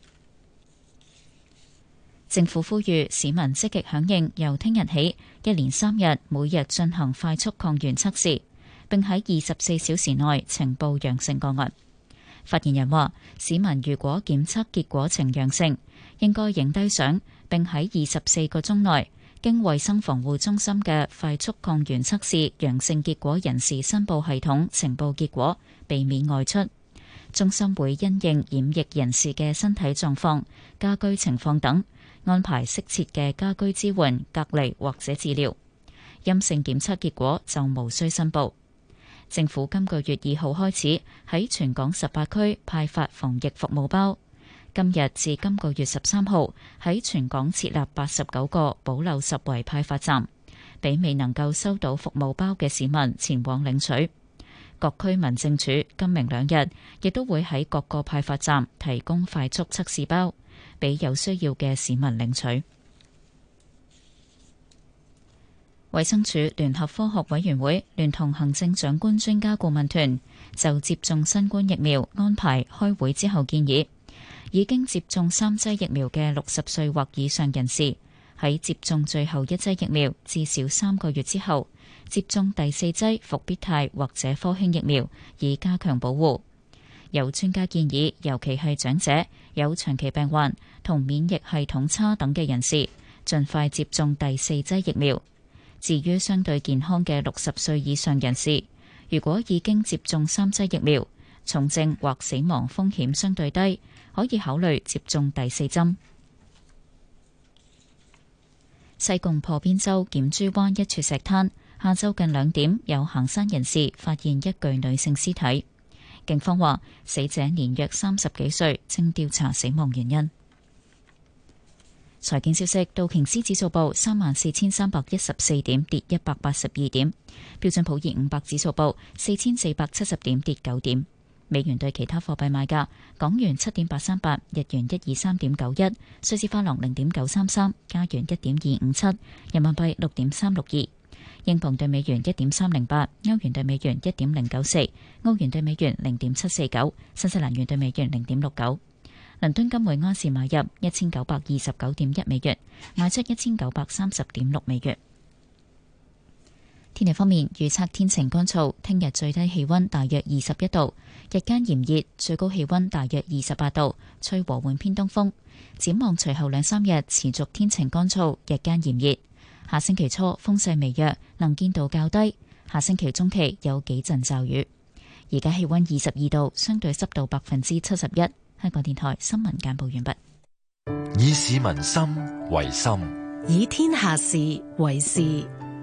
政府呼籲市民積極響應，由聽日起一連三日每日進行快速抗原測試，並喺二十四小時內呈報陽性個案。發言人話，市民如果檢測結果呈陽性，應該影低相，並喺二十四個鐘內經衛生防護中心嘅快速抗原測試陽性結果人士申報系統呈報結果，避免外出。中心會因應染疫人士嘅身體狀況、家居情況等，安排適切嘅家居支援、隔離或者治療。陰性檢測結果就無需申報。政府今個月二號開始喺全港十八區派發防疫服務包。今日至今個月十三號喺全港設立八十九個保留十圍派發站，俾未能夠收到服務包嘅市民前往領取。各區民政處今明兩日亦都會喺各個派發站提供快速測試包，俾有需要嘅市民領取。衛生署聯合科學委員會聯同行政長官專家顧問團就接種新冠疫苗安排開會之後建議，已經接種三劑疫苗嘅六十歲或以上人士喺接種最後一劑疫苗至少三個月之後接種第四劑復必泰或者科興疫苗，以加強保護。有專家建議，尤其係長者、有長期病患同免疫系統差等嘅人士，盡快接種第四劑疫苗。至於相對健康嘅六十歲以上人士，如果已經接種三劑疫苗，重症或死亡風險相對低，可以考慮接種第四針。西貢破邊洲檢珠灣一處石灘，下晝近兩點，有行山人士發現一具女性屍體。警方話，死者年約三十幾歲，正調查死亡原因。財經消息：道瓊斯指數報三萬四千三百一十四點，跌一百八十二點；標準普爾五百指數報四千四百七十點，跌九點。美元對其他貨幣賣價：港元七點八三八，日元一二三點九一，瑞士法郎零點九三三，加元一點二五七，人民幣六點三六二，英鎊對美元一點三零八，歐元對美元一點零九四，澳元對美元零點七四九，新西蘭元對美元零點六九。倫敦金每安士買入一千九百二十九點一美元，賣出一千九百三十點六美元。天氣方面，預測天晴乾燥，聽日最低氣溫大約二十一度，日間炎熱，最高氣溫大約二十八度，吹和緩偏東風。展望隨後兩三日持續天晴乾燥，日間炎熱。下星期初風勢微弱，能見度較低。下星期中期有幾陣驟雨。而家氣溫二十二度，相對濕度百分之七十一。香港電台新聞簡報完畢。 以市民心為心， 以天下事為事。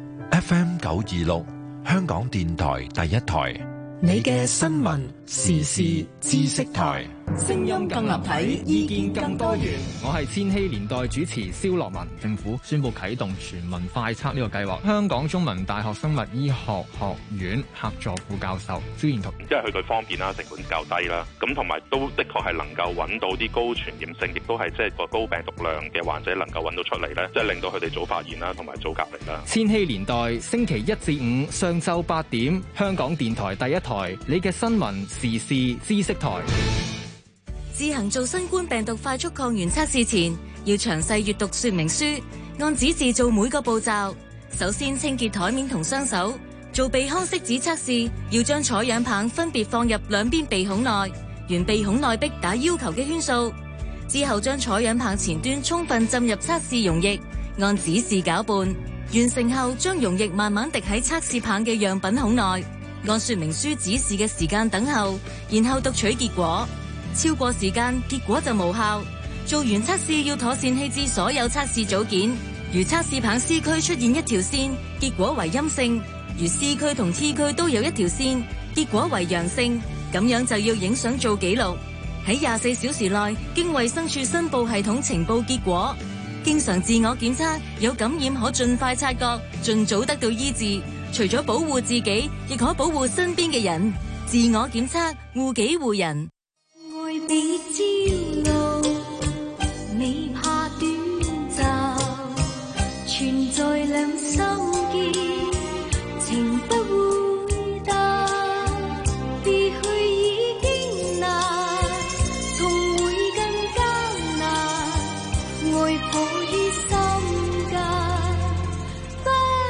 F M 九二六，香港電台第一台， 你嘅新聞時事知識台，聲音更立體，意見更多元。 我係千禧年代主持蕭樂文。政府宣布啟動全民快測呢個計劃。香港中文大學生物醫學學院客座副教授朱賢彤， 即係佢佢方便啦，成本較低啦，咁同埋都的確係能夠揾到啲高傳染性，亦都係即係個高病毒量嘅患者能夠揾到出嚟咧，即係令到佢哋早發現啦，同埋早隔離啦。 千禧年代星期一至五上晝八點，香港電台第一台，你嘅新聞時事知識台。 自行做新冠病毒快速抗原測試前，要詳細閱讀說明書，按指示做每個步驟。首先清潔台面同雙手。做鼻腔拭子測試，要將採樣棒分別放入兩邊鼻孔內，沿鼻孔內壁打要求嘅圈數。之後將採樣棒前端充分浸入測試溶液，按指示攪拌。完成後，將溶液慢慢滴喺測試棒嘅樣品孔內，按說明書指示嘅時間等候，然後讀取結果。超過時間，結果就無效。做完測試要妥善棄置所有測試組件。如測試棒 C 區出現一條線，結果為陰性；如 C 區同 T 區都有一條線，結果為陽性。咁樣就要影相做記錄。 喺廿四小時內經衛生署申報系統呈報結果。經常自我檢測，有感染可盡快察覺，盡早得到醫治。除咗保護自己，亦可保護身邊嘅人。自我檢測，護己護人。 愛別朝露，未怕短暫，存在兩心間，情不會淡。別去已經難，重會更艱難。愛抱於心間，不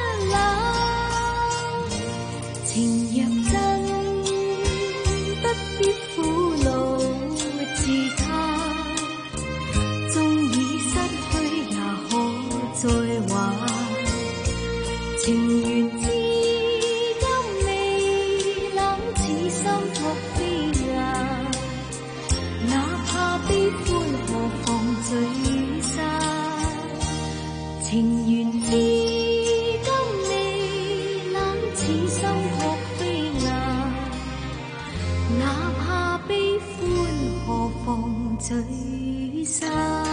冷。情若真，不必苦惱自嘆。縱已失去，也可再還。情緣至今未冷，似心撲飛岩。哪怕悲歡，何妨聚散。情緣至今未冷，似心撲飛岩。哪怕悲歡，何妨聚散。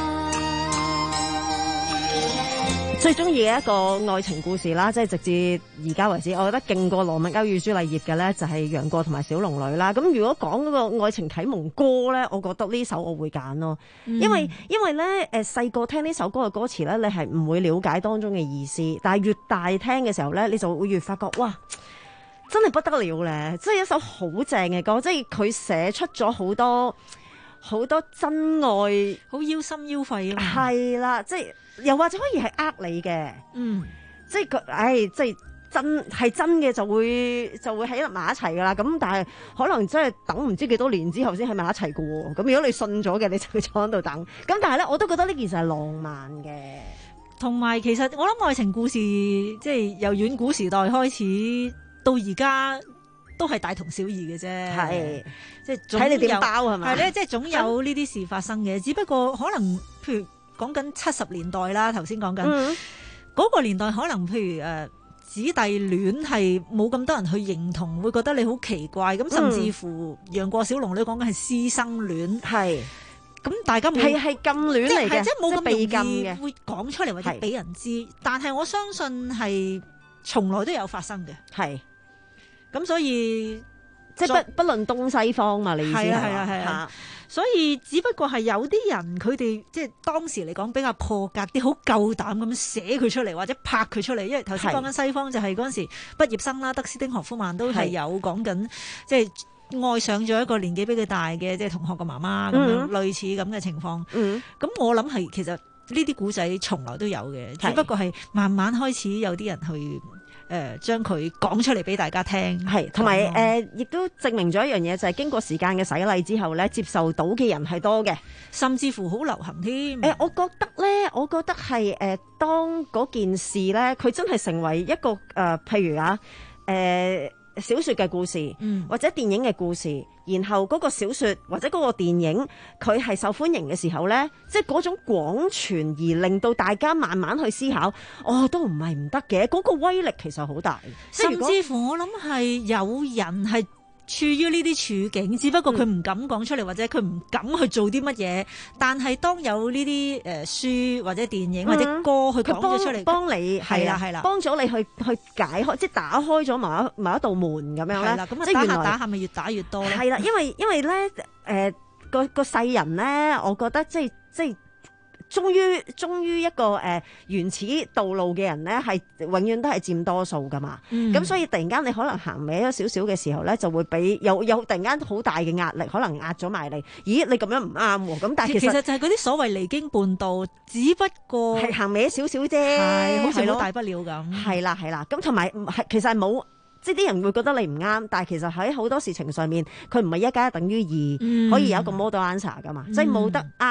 最中意嘅一個愛情故事啦，即係直至而家為止，我覺得勁過羅密歐與朱麗葉嘅咧，就係楊過同埋小龍女啦。咁如果講嗰個愛情啟蒙歌咧，我覺得呢首我會揀咯， 嗯因為因為咧誒細個聽呢首歌嘅歌詞咧，你係唔會了解當中嘅意思，但係越大聽嘅時候咧，你就會越發覺哇，真係不得了咧！即係一首好正嘅歌，即係佢寫出咗好多好多真愛， 好腰心腰肺啊嘛。 係啦，即係又或者可以係呃你嘅， 嗯， 即係佢，唉，即係真係真嘅就會就會喺埋一齊噶啦。咁但係可能真係等唔知幾多年之後先喺埋一齊噶喎。咁如果你信咗嘅，你就會坐喺度等。咁但係咧，我都覺得呢件事係浪漫嘅。 同埋其實我諗愛情故事即係由遠古時代開始到而家都係大同小異嘅啫， 係即係睇你點包係咪？ 係咧，即係總有呢啲事發生嘅，只不過可能譬如講緊七十年代啦，頭先講緊嗰個年代，可能譬如誒、呃、姊弟戀係冇咁多人去認同，會覺得你好奇怪，咁甚至乎楊過小龍女講緊係師生戀， 係咁大家係係禁戀嚟嘅， 即係冇咁被禁容易嘅會講出嚟或者俾人知，但係我相信係從來都有發生嘅， 係咁所以即係不不論東西方嘛，你意思係係啊係啊係啊，所以只不過係有啲人佢哋即係當時嚟講比較破格啲，好夠膽咁寫佢出嚟或者拍佢出嚟，因為頭先講緊西方就係嗰陣時畢業生啦，德斯汀荷夫曼都係有講緊即係愛上咗一個年紀比佢大嘅即係同學嘅媽媽咁樣、嗯、類似咁嘅情況。咁、嗯、我諗係其實呢啲古仔從來都有嘅，只不過係慢慢開始有啲人去。誒、呃、將佢講出嚟俾大家聽， 係同埋誒，亦都證明咗一樣嘢，就係、是、經過時間嘅洗禮之後咧，接受到嘅人係多嘅， 甚至乎好流行添。誒、 呃，我覺得咧，我覺得係誒、呃，當嗰件事咧，佢真係成為一個誒、呃，譬如啊，誒、呃。小說嘅故事，嗯、或者電影嘅故事，然後嗰個小說或者嗰個電影佢係受歡迎嘅時候呢，即係嗰種廣傳而令到大家慢慢去思考，哦，都唔係唔得嘅，嗰、嗰個威力其實好大。 甚至乎我諗係有人係處於呢啲處境，只不過佢唔敢講出嚟、嗯，或者佢唔敢去做啲乜嘢。但係當有呢啲誒書或者電影、嗯、或者歌去講咗出嚟， 幫你係啦係啦，幫咗你去去解開，即係打開咗某一某一道門咁樣咧。係啦，咁啊打下打下咪越打越多咧。係啦，因為因為咧誒個個世人咧，我覺得即係即係。終於，終於一個誒、呃、原始道路嘅人咧，係永遠都係佔多數噶嘛。咁、嗯、所以突然間你可能行歪咗少少嘅時候咧，就會俾有有突然間好大嘅壓力，可能壓咗埋嚟。咦，你咁樣唔啱喎。咁但係其實其實就係嗰啲所謂離經叛道，只不過係行歪少少啫， 係好似好大不了咁。 係啦係啦，咁同埋係其實係冇。即係啲人會覺得你唔啱，但係其實喺好多事情上面，佢唔係一加一等於二、嗯，可以有一個 model answer 噶嘛，嗯、即係冇得啱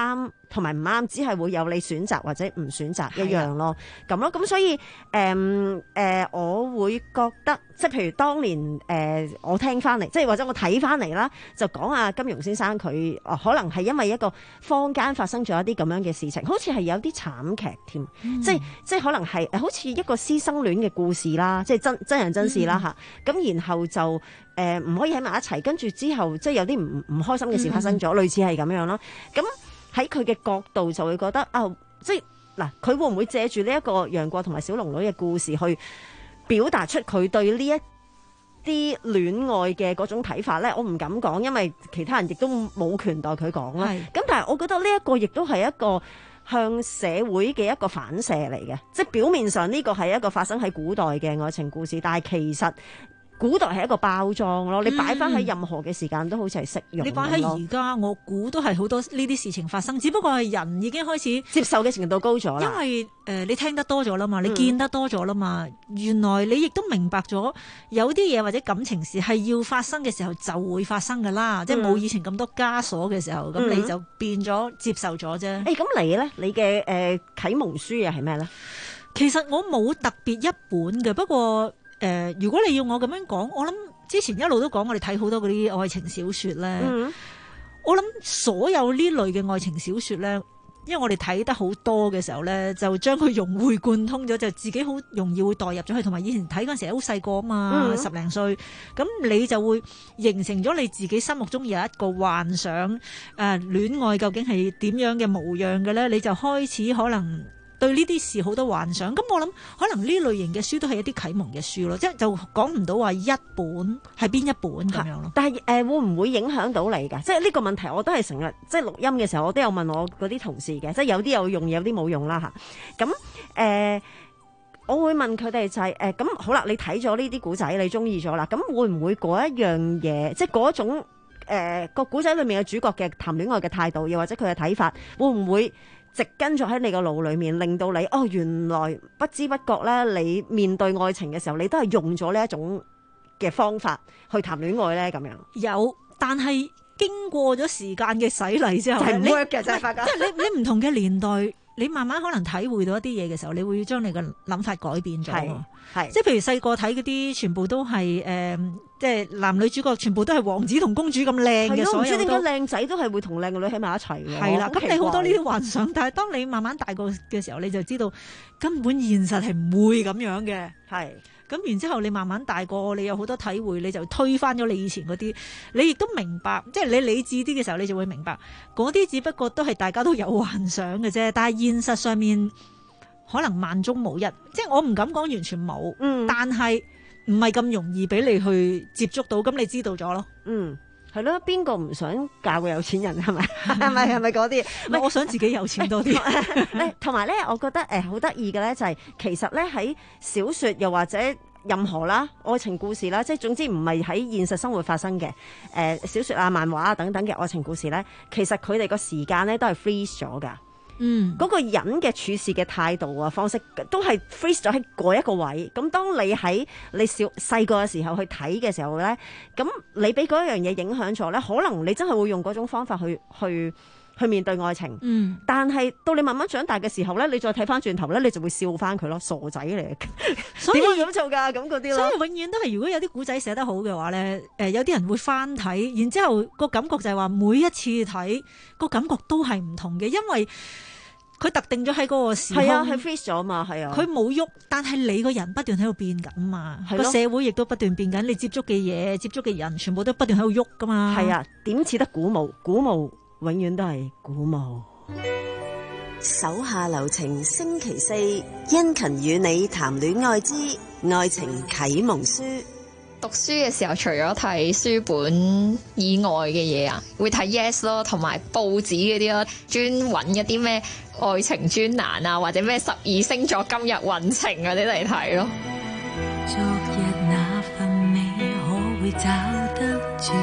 同埋唔啱，只係會有你選擇或者唔選擇一樣咯，咁咯，咁所以誒誒、呃呃，我會覺得即係譬如當年誒、呃、我聽翻嚟，即係或者我睇翻嚟啦，就講阿金庸先生佢、呃、可能係因為一個坊間發生咗一啲咁樣嘅事情，好似係有啲慘劇添、嗯，即係即係可能係好似一個師生戀嘅故事啦，即係真真人真事啦嚇，咁、嗯、然後就誒唔、呃、可以喺埋一齊，跟住之後即係有啲唔唔開心嘅事發生咗、嗯，類似係咁樣咯，咁。喺佢嘅角度就會覺得啊，即係嗱，佢會唔會借住呢一個楊過同埋小龍女嘅故事去表達出佢對呢一啲戀愛嘅嗰種睇法咧？我唔敢講，因為其他人亦都冇權代佢講啦。咁但係我覺得呢一個亦都係一個向社會嘅一個反射嚟嘅，即係表面上呢個係一個發生喺古代嘅愛情故事，但係其實古代係一個包裝咯，你擺翻喺任何嘅時間都好似係適用。你擺喺而家，我估都係好多呢啲事情發生，只不過係人已經開始接受嘅程度高咗啦。因為誒、呃，你聽得多咗啦嘛，你見得多咗啦嘛、嗯，原來你亦都明白咗有啲嘢或者感情事係要發生嘅時候就會發生噶啦、嗯，即係冇以前咁多枷鎖嘅時候，咁、嗯、你就變咗接受咗啫。誒、欸，咁你咧，你嘅誒啟蒙書又係咩咧？其實我冇特別一本嘅，不過。誒、呃，如果你要我咁樣講，我諗之前一路都講，我哋睇好多嗰啲愛情小說咧、嗯。我諗所有呢類嘅愛情小說咧，因為我哋睇得好多嘅時候咧，就將佢融會貫通咗，就自己好容易會代入咗去。同埋以前睇嗰陣時好細個啊嘛，嗯、十零歲，咁你就會形成咗你自己心目中有一個幻想。誒、呃，戀愛究竟係點樣嘅模樣嘅咧？你就開始可能。對呢啲事好多幻想，咁我諗可能呢類型嘅書都係一啲啟蒙嘅書咯，即係就講唔到話一本係邊一本咁樣咯。但係誒、呃、會唔會影響到你㗎？即係呢個問題我都係成日即係錄音嘅時候，我都有問我嗰啲同事嘅，即係有啲有用，有啲冇用啦嚇。咁誒、呃，我會問佢哋就係誒咁好啦，你睇咗呢啲古仔，你中意咗啦，咁會唔會嗰一樣嘢，即係嗰種誒個古仔裏面嘅主角嘅談戀愛嘅態度，又或者佢嘅睇法，會唔會植根咗喺你個腦裏面，令到你哦，原來不知不覺咧，你面對愛情嘅時候，你都係用咗呢一種嘅方法去談戀愛咧，咁樣有，但係經過咗時間嘅洗禮之後，係唔 work 嘅，就係發覺，即係你你唔同嘅年代，你慢慢可能體會到一啲嘢嘅時候，你會將你嘅諗法改變咗。係，即係譬如細個睇嗰啲，全部都係誒、呃，即係男女主角全部都係王子同公主咁靚嘅，所有都唔知點解靚仔都係會同靚女喺埋一齊嘅。係啦，咁你好多呢啲幻想，但係當你慢慢大個嘅時候，你就知道根本現實係唔會咁樣嘅。係，咁然之後你慢慢大個，你有好多體會，你就推翻咗你以前嗰啲，你亦都明白，即係你理智啲嘅時候，你就會明白嗰啲只不過都係大家都有幻想嘅啫，但係現實上面。可能萬中無一，即係我唔敢講完全冇，嗯，但係唔係咁容易俾你去接觸到，咁你知道咗咯，嗯，係咯，邊個唔想嫁個有錢人係咪？係咪係咪嗰啲？唔係，我想自己有錢多啲。同埋咧，我覺得誒好得意嘅咧就係、是、其實咧喺小説又或者任何啦愛情故事啦，即係總之唔係喺現實生活發生嘅誒、呃、小説啊、漫畫啊等等嘅愛情故事咧，其實佢哋個時間咧都係 freeze 咗㗎。嗯，嗰、那個人嘅處事嘅態度啊方式都係 freeze 咗喺嗰一個位。咁當你喺你小細個嘅時候去睇嘅時候咧，咁你俾嗰一樣嘢影響咗咧，可能你真係會用嗰種方法去去去面對愛情。嗯，但係到你慢慢長大嘅時候咧，你再睇翻轉頭咧，你就會笑翻佢咯，傻仔嚟嘅，點會咁做噶？咁嗰啲咯。所以永遠都係，如果有啲古仔寫得好嘅話咧，誒、呃，有啲人會翻睇，然之後個感覺就係話每一次睇個感覺都係唔同嘅，因為佢特定咗喺嗰個時空，係啊，係 freeze 咗嘛，係啊，佢冇喐，但係你個人不斷喺度變緊嘛，個社會亦都不斷變緊，你接觸嘅嘢、接觸嘅人，全部都不斷喺度喐噶嘛，係啊，點似得鼓舞？鼓舞永遠都係鼓舞。 手下留情，星期四，殷勤與你談戀愛之愛情啟蒙書。 讀書嘅時候，除咗睇書本以外嘅嘢啊，會睇 Yes 咯，同埋報紙嗰啲咯，專揾一啲咩愛情專欄啊，或者咩十二星座今日運程嗰啲嚟睇咯。 昨日那份美可會找得住？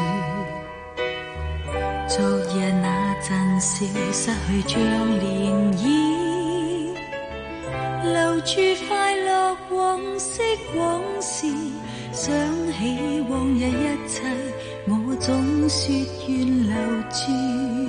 昨日那陣時失去像漣漪，留住快樂往昔往事。想起往日一切，我總說願留住。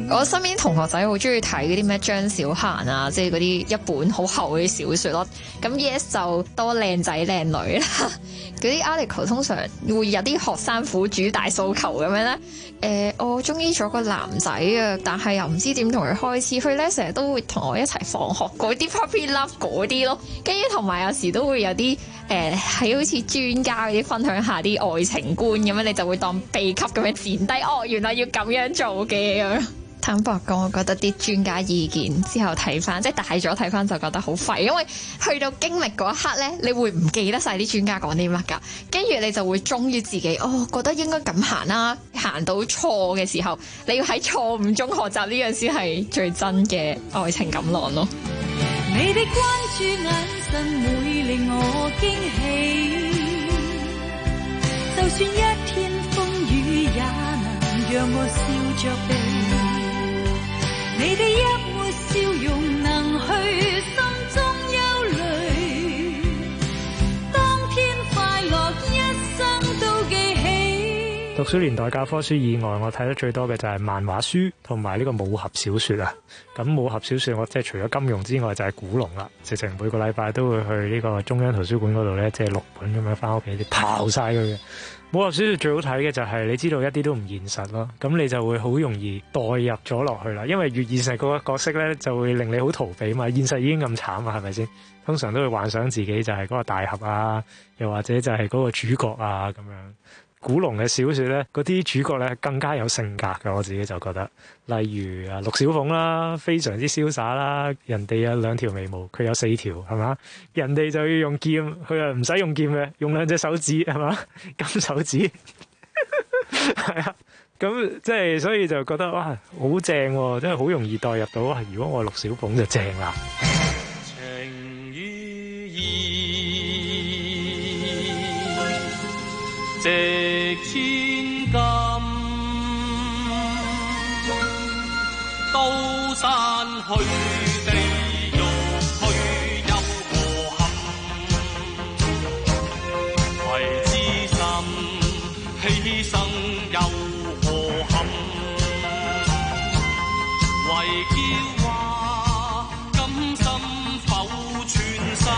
我身邊同學仔好中意睇嗰啲咩張小嫻啊，即係嗰啲一本好厚嘅小說咯。咁 Yes 就多靚仔靚女啦。嗰啲 article 通常會有啲學生苦主大訴求咁樣咧。誒、呃，我中意咗個男仔啊，但係又唔知點同佢開始。佢咧成日都會同我一齊放學嗰啲 puppy love 嗰啲咯。跟住同埋有時都會有啲誒係好似專家嗰啲分享下啲愛情觀咁樣，你就會當秘笈咁樣剪低。哦，原來要咁樣做嘅咁樣。坦白講，我覺得啲專家意見之後睇翻，即係大咗睇翻就覺得好廢，因為去到經歷嗰一刻咧，你會唔記得晒啲專家講啲乜㗎，跟住你就會忠於自己，哦，覺得應該咁行啦，行到錯嘅時候，你要喺錯誤中學習，呢樣先係最真嘅愛情感浪咯。 你的關注眼神會令我驚喜，就算一天風雨也能讓我笑着避。你的一抹笑容能去心中憂慮，當天快樂一生都記起。 讀書年代教科書以外，我睇得最多嘅就係漫畫書同埋呢個武俠小說啊。咁武俠小說我即係除咗金庸之外就係古龍啦，直情每個禮拜都會去呢個中央圖書館嗰度咧，即係六本咁樣翻屋企啲刨晒佢嘅。武俠小說最好睇嘅就係你知道一啲都唔現實咯，咁你就會好容易代入咗落去啦。因為越現實嗰個角色咧，就會令你好逃避嘛。現實已經咁慘啊，係咪先？通常都會幻想自己就係嗰個大俠啊，又或者就係嗰個主角啊咁樣。古龍嘅小說咧，嗰啲主角咧更加有性格嘅，我自己就覺得。例如啊，陸小鳳啦，非常之瀟灑啦，人哋有兩條眉毛，佢有四條，係嘛？人哋就要用劍，佢又唔使用劍嘅，用兩隻手指，係嘛？金手指，係啊，咁即係所以就覺得哇，好正喎，真係好容易代入到。哇，如果我係陸小鳳就正啦。 情與義，值千金，刀山去地獄去又何憾？為知心犧牲又何憾？為驕華甘心否全心？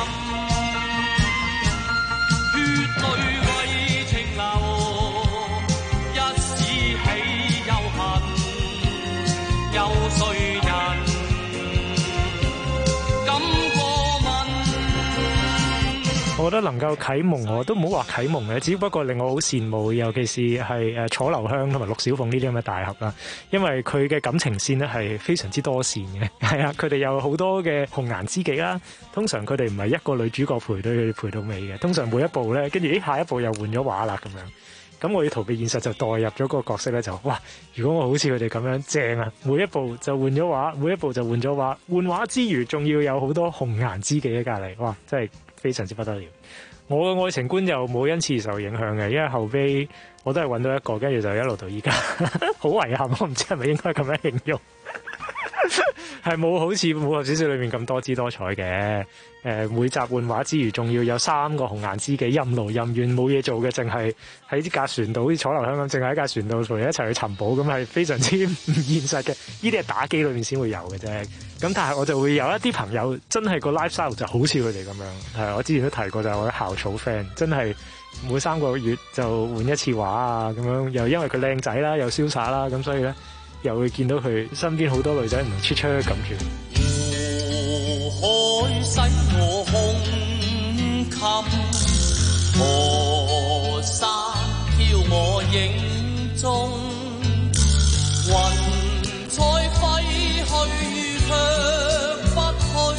血淚為情流，一時起又恨，有誰人敢過問？ 我覺得能夠啟蒙我都唔好話啟蒙嘅，只不過令我好羨慕，尤其是係誒楚留香同埋陸小鳳呢啲咁嘅大俠啦，因為佢嘅感情線咧係非常之多線嘅，係啊，佢哋有好多嘅紅顏知己啦。通常佢哋唔係一個女主角陪到佢哋陪到尾嘅，通常每一部咧，跟住咦下一部又換咗畫啦咁樣。咁我要逃避現實就代入咗嗰個角色咧，就哇！如果我好似佢哋咁樣正啊，每一部就換咗畫，每一部就換咗畫，換畫之餘仲要有好多紅顏知己喺隔離，哇！真係非常之不得了。我嘅愛情觀又冇因此受影響嘅，因為後尾我都係揾到一個，跟住就一路到依家，好遺憾，我唔知係咪應該咁樣形容。係冇好似武俠小說裏面咁多姿多彩嘅，誒每集換畫之餘，仲要有三個紅顏知己，任勞任怨，冇嘢做嘅，淨係喺啲架船度，好似楚留香咁，淨係喺架船度同你一齊去尋寶，咁係非常之唔現實嘅。呢啲係打機裏面先會有嘅啫。咁但係我就會有一啲朋友真係個 lifestyle 就好似佢哋咁樣，係我之前都提過就係我啲校草 friend，真係每三個月就換一次畫啊，咁樣又因為佢靚仔啦，又瀟灑啦，咁所以咧。又會見到佢身邊好多女仔唔出出咁住。 湖海使我胸襟，河山飄我影蹤，雲彩揮去卻不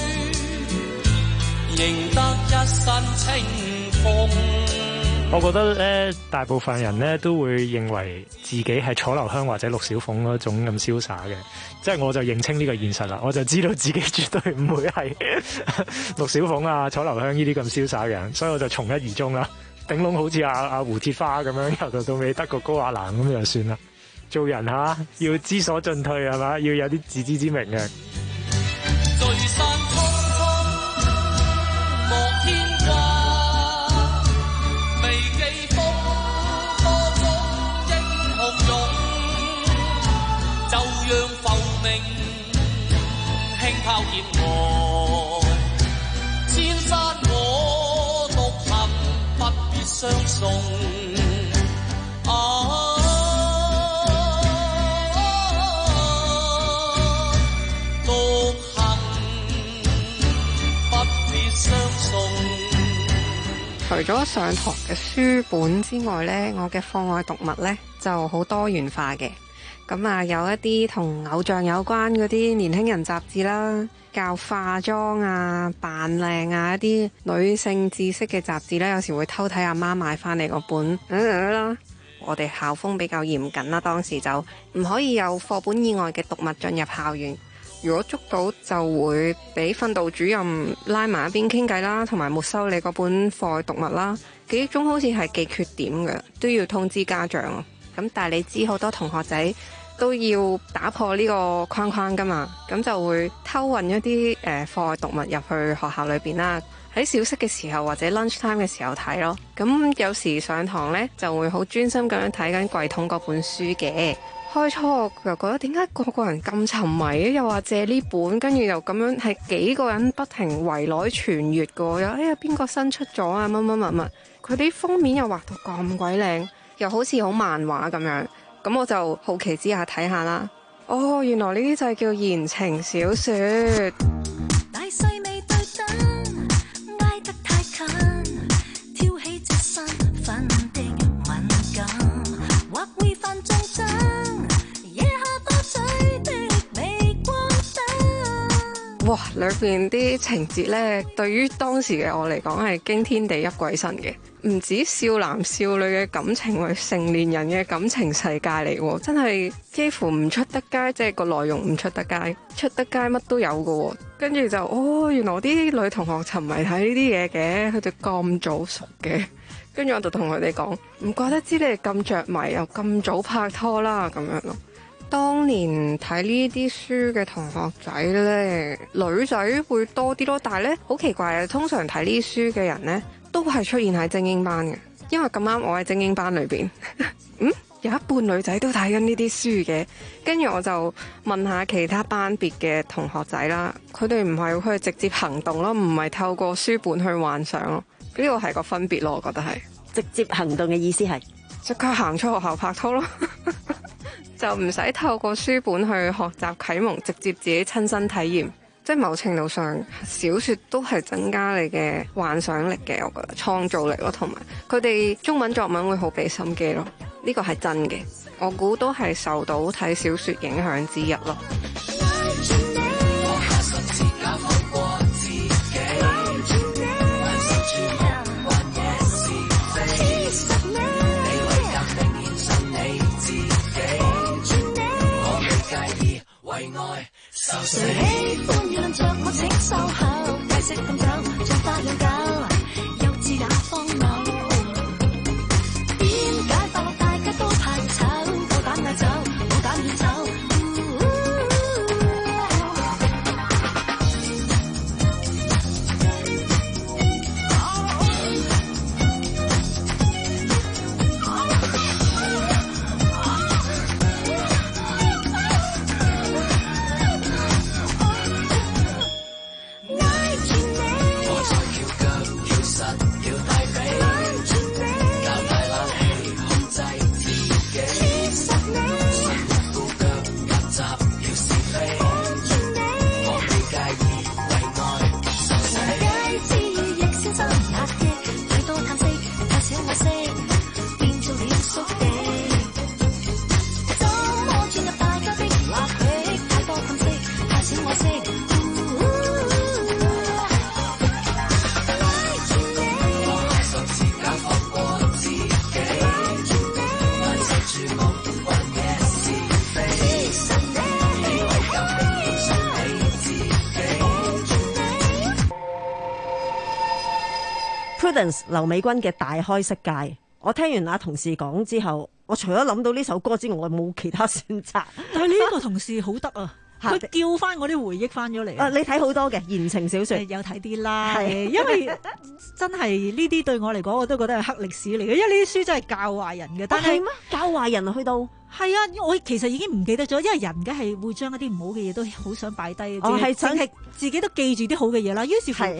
去，贏得一身清風。 我覺得咧，大部分人咧都會認為自己係楚留香或者陸小鳳嗰種咁瀟灑嘅，即係我就認清呢個現實啦，我就知道自己絕對唔會係陸小鳳啊、楚留香呢啲咁瀟灑嘅人，所以我就從一而終啦。頂籠好似阿阿胡鐵花咁樣，由頭到尾得個高亞蘭咁就算啦。做人嚇、啊、要知所進退係嘛，要有啲自知之明嘅。 就讓浮相送。啊，獨行不必相送。 除咗上堂嘅書本之外呢，我嘅課外讀物呢就好多元化嘅。咁啊，有一啲同偶像有關嗰啲年輕人雜誌啦，教化妝啊、扮靚啊一啲女性知識嘅雜誌呢，有時會偷睇阿媽買翻嚟嗰本啦。我哋校風比較嚴謹啦，當時就唔可以有課本以外嘅讀物進入校園。如果捉到就會俾訓導主任拉埋一邊傾偈啦，同埋沒收你嗰本課外讀物啦。記憶中好似係記缺點嘅，都要通知家長。咁但係你知好多同學仔都要打破呢個框框噶嘛，咁就會偷運一啲誒課外讀物入去學校裏邊啦。喺小息嘅時候或者 lunch time 嘅時候睇咯。咁有時上堂呢，就會好專心咁樣睇緊櫃桶嗰本書嘅。開初我就覺得點解個個人咁沉迷，又話借呢本，跟住又咁樣係幾個人不停圍內傳閱嘅，又哎呀邊個新出咗啊，乜乜乜乜，佢啲封面又畫到咁鬼靚，又好似好漫畫咁樣，咁我就好奇之下睇下啦。哦，原來呢啲就係叫言情小說。 大細未對等，挨得太近，挑起隻身份的敏感，或會犯眾憎。 哇！裏邊啲情節呢，對於當時嘅我嚟講係驚天地泣鬼神嘅，唔止少男少女嘅感情，為成年人嘅感情世界嚟喎，真係幾乎唔出得街，即係個內容唔出得街，出得街乜都有嘅喎。跟住就哦，原來啲女同學沉迷睇呢啲嘢嘅，佢哋咁早熟嘅。跟住我就同佢哋講，唔怪得知你哋咁着迷，又咁早拍拖啦，咁樣咯。當年睇呢啲書嘅同學仔呢，女仔會多啲咯，但係呢，好奇怪啊！通常睇呢啲書嘅人呢，都係出現喺精英班嘅，因為咁啱我喺精英班裏邊，嗯，有一半女仔都睇緊呢啲書嘅。跟住我就問下其他班別嘅同學仔啦，佢哋唔係，佢係直接行動咯，唔係透過書本去幻想咯。呢個係個分別咯，我覺得係直接行動嘅意思係即刻行出學校拍拖咯。就唔使透過書本去學習啟蒙，直接自己親身體驗。即係某程度上，小說都係增加你嘅幻想力嘅，我覺得創造力咯，同埋佢哋中文作文會好俾心機咯。呢個係真嘅，我估都係受到睇小說影響之一咯。 誰喜歡議論着我請收口，解釋咁走，像花樣狗，幼稚也荒謬。點解快樂大家都怕醜，夠膽嗌走，冇膽亂走。 劉美君嘅大開色戒，我聽完阿同事講之後，我除咗諗到呢首歌之外，我冇其他選擇。 但係呢個同事好得啊，佢叫翻我啲回憶翻咗嚟。 啊，你睇好多嘅言情小說， 有睇啲啦，係因為真係呢啲對我嚟講，我都覺得係黑歷史嚟嘅，因為呢啲書真係教壞人嘅。但係咩教壞人去到？ 係啊，我其實已經唔記得咗，因為人嘅係會將一啲唔好嘅嘢都好想擺低，哦，係想係自己都記住啲好嘅嘢啦。於是乎。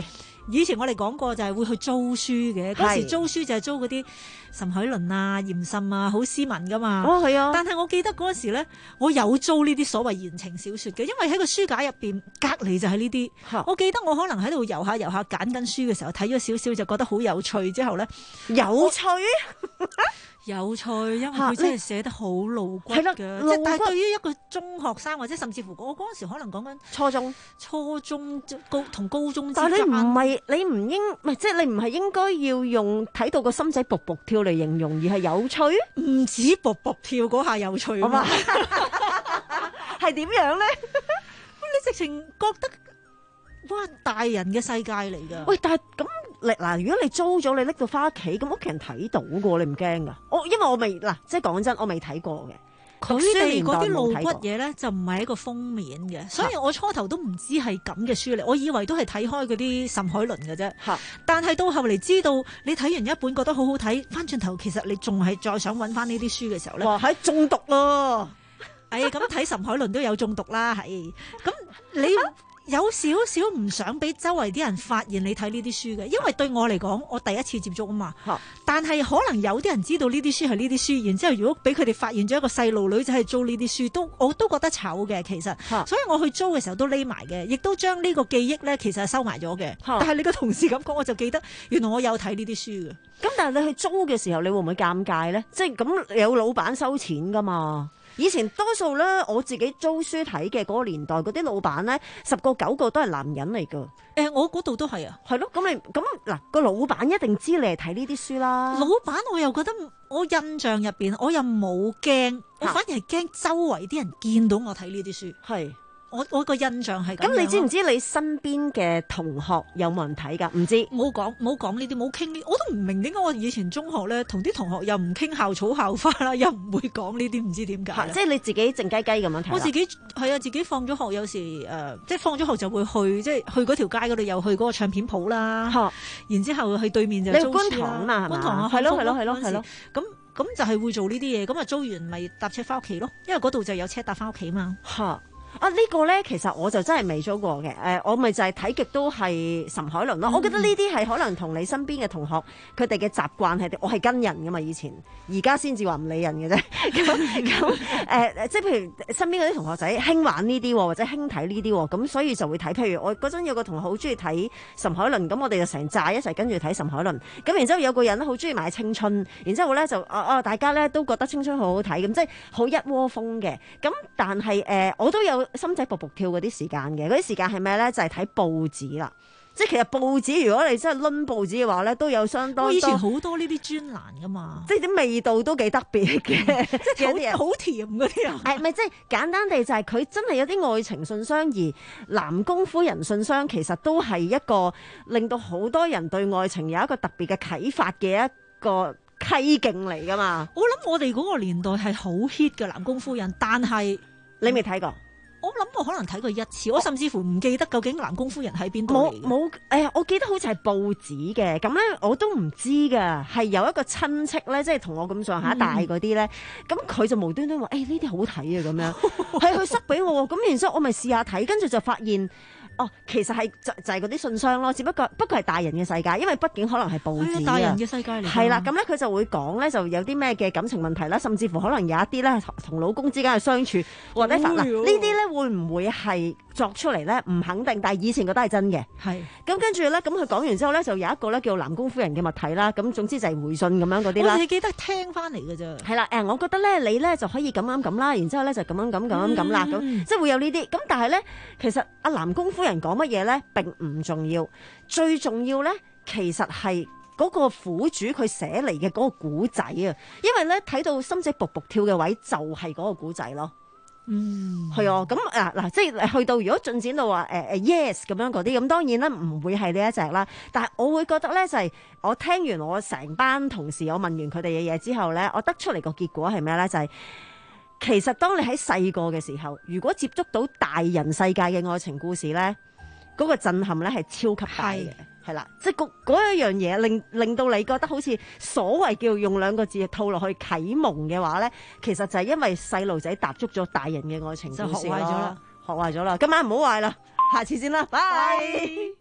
以前我哋講過就係會去租書嘅，嗰時租書就係租嗰啲岑海倫啊、嚴沁啊，好斯文噶嘛。 哦，係啊。 但係我記得嗰時咧，我有租呢啲所謂言情小説嘅，因為喺個書架入邊隔離就係呢啲。我記得我可能喺度遊下遊下揀緊書嘅時候睇咗少少，就覺得好有趣。之後咧， 有趣。 有趣，因為佢真係寫得好露骨嘅，即係但係對於一個中學生或者甚至乎我嗰陣時可能講緊初中、 初中高同高中之間， 但係你唔係你唔應，唔係即係你唔係應該要用睇到個心仔卜卜跳嚟形容，而係有趣， 唔止卜卜跳嗰下有趣啊嘛， 係點樣咧？ 你直情覺得哇大人嘅世界嚟㗎。 喂，但係咁。嗱，如果你租咗，你拎到翻屋企，咁屋企人睇到嘅，你唔驚噶？我因為我未嗱，即係講真，我未睇過嘅。 佢哋嗰啲露骨嘢咧，就唔係一個封面嘅，所以我初頭都唔知係咁嘅書嚟，我以為都係睇開嗰啲岑海倫嘅啫。但係到後嚟知道，你睇完一本覺得好好睇，翻轉頭其實你仲係再想揾翻呢啲書嘅時候咧， 哇！係中毒咯！ 誒，咁睇岑海倫都有中毒啦，係咁你。有少少唔想俾周圍啲人發現你睇呢啲書嘅，因為對我嚟講，我第一次接觸啊嘛。但係可能有啲人知道呢啲書係呢啲書，然之後如果俾佢哋發現咗一個細路女仔係租呢啲書，都我都覺得醜嘅。其實，所以我去租嘅時候都匿埋嘅，亦都將呢個記憶咧其實係收埋咗嘅。但係你個同事咁講，我就記得原來我有睇呢啲書嘅。 咁但係你去租嘅時候，你會唔會尷尬咧？即係咁有老闆收錢噶嘛？以前多數咧，我自己租書睇嘅嗰個年代，嗰啲老闆咧，十個九個都係男人嚟噶。誒、 欸，我嗰度都係啊。 係咯，咁你咁嗱個老闆一定知你係睇呢啲書啦。 老闆我又覺得我印象入邊，我又冇驚，我反而係驚周圍啲人見到我睇呢啲書。 係。 我我個印象係咁。 咁你知唔知你身邊嘅同學有冇人睇㗎？唔知。 冇講冇講呢啲，冇傾呢，我都唔明點解我以前中學咧，同啲同學又唔傾校草校花啦，又唔會講呢啲，唔知點解。 即係你自己靜雞雞咁樣睇。 我自己係啊，自己放咗學有時誒、呃，即係放咗學就會去，即係去嗰條街嗰度，又去嗰個唱片鋪啦。然之後去對面就租書啦。你觀塘啊，觀塘啊， 係咯係咯係咯係咯。 咁咁就係會做呢啲嘢，咁啊租完咪搭車翻屋企咯，因為嗰度就有車搭翻屋企嘛。 嚇！啊！呢、這個咧，其實我就真係未租過嘅。誒、呃，我咪就係睇極都係岑海倫咯。嗯、我覺得呢啲係可能同你身邊嘅同學佢哋嘅習慣係，我係跟人噶嘛。以前而家先至話唔理人嘅啫。咁咁誒，即係譬如身邊嗰啲同學仔興玩呢啲，或者興睇呢啲，咁所以就會睇。譬如我嗰陣有個同學好中意睇岑海倫，咁我哋就成寨一齊跟住睇岑海倫。咁然之後有個人咧好中意買青春，然之後咧就啊啊大家咧都覺得青春好好睇，咁即係好一窩蜂嘅。咁但係誒、呃，我都有。心仔卜卜跳嗰啲時間嘅，嗰啲時間係咩咧？就係、是、睇報紙啦。即係其實報紙，如果你真係攆報紙嘅話咧，都有相當多。我以前好多呢啲專欄噶嘛，即係啲味道都幾特別嘅，即係有啲嘢好甜嗰啲啊。誒，咪即係簡單地就係佢真係有啲愛情信箱，而南宮夫人信箱其實都係一個令到好多人對愛情有一個特別嘅啟發嘅一個溪徑嚟噶嘛。我諗我哋嗰個年代係好 hit 嘅南宮夫人，但係你未睇過。我諗我可能睇過一次，我甚至乎唔記得究竟南宮夫人喺邊度嚟嘅。冇冇誒，我記得好似係報紙嘅，咁咧我都唔知㗎，係有一個親戚咧，即係同我咁上下大嗰啲咧，咁、嗯、佢就無端端話：誒呢啲好睇啊咁樣，係佢塞俾我，咁然之後我咪試下睇，跟住就發現。哦，其實係就就係嗰啲信箱咯，只不過不過係大人嘅世界，因為畢竟可能係報紙啊。大人嘅世界嚟。係啦，咁咧佢就會講咧，就有啲咩嘅感情問題啦，甚至乎可能有一啲咧同老公之間嘅相處或者嗱呢啲咧會唔會係作出嚟咧？唔肯定，但係以前覺得係真嘅。係。咁跟住咧，咁佢講完之後咧，就有一個咧叫南宮夫人嘅物體啦。咁總之就係回信咁樣嗰啲啦。我哋記得聽翻嚟嘅啫。係啦，誒，我覺得咧你咧就可以咁啱咁啦，然之後咧就咁樣咁咁樣咁啦，咁、嗯、即係會有呢啲。咁但係咧，其實阿南宮夫人講乜嘢咧並唔重要，最重要咧其實係嗰個苦主佢寫嚟嘅嗰個古仔啊，因為咧睇到心仔卜卜跳嘅位就係嗰個古仔咯。嗯，係啊，咁啊嗱，即係去到如果進展到話誒誒 yes 咁樣嗰啲，咁當然咧唔會係呢一隻啦。但係我會覺得咧就係、是、我聽完我成班同事我問完佢哋嘅嘢之後咧，我得出嚟個結果係咩咧？就係、是。其實當你喺細個嘅時候，如果接觸到大人世界嘅愛情故事咧，嗰、嗰個震撼咧係超級大嘅，係啦，即係嗰嗰一樣嘢令令到你覺得好似所謂叫用兩個字套落去啟蒙嘅話咧，其實就係因為細路仔踏足咗大人嘅愛情故事咯，就學壞咗啦，學壞咗啦，今晚唔好壞啦，下次先啦，拜拜。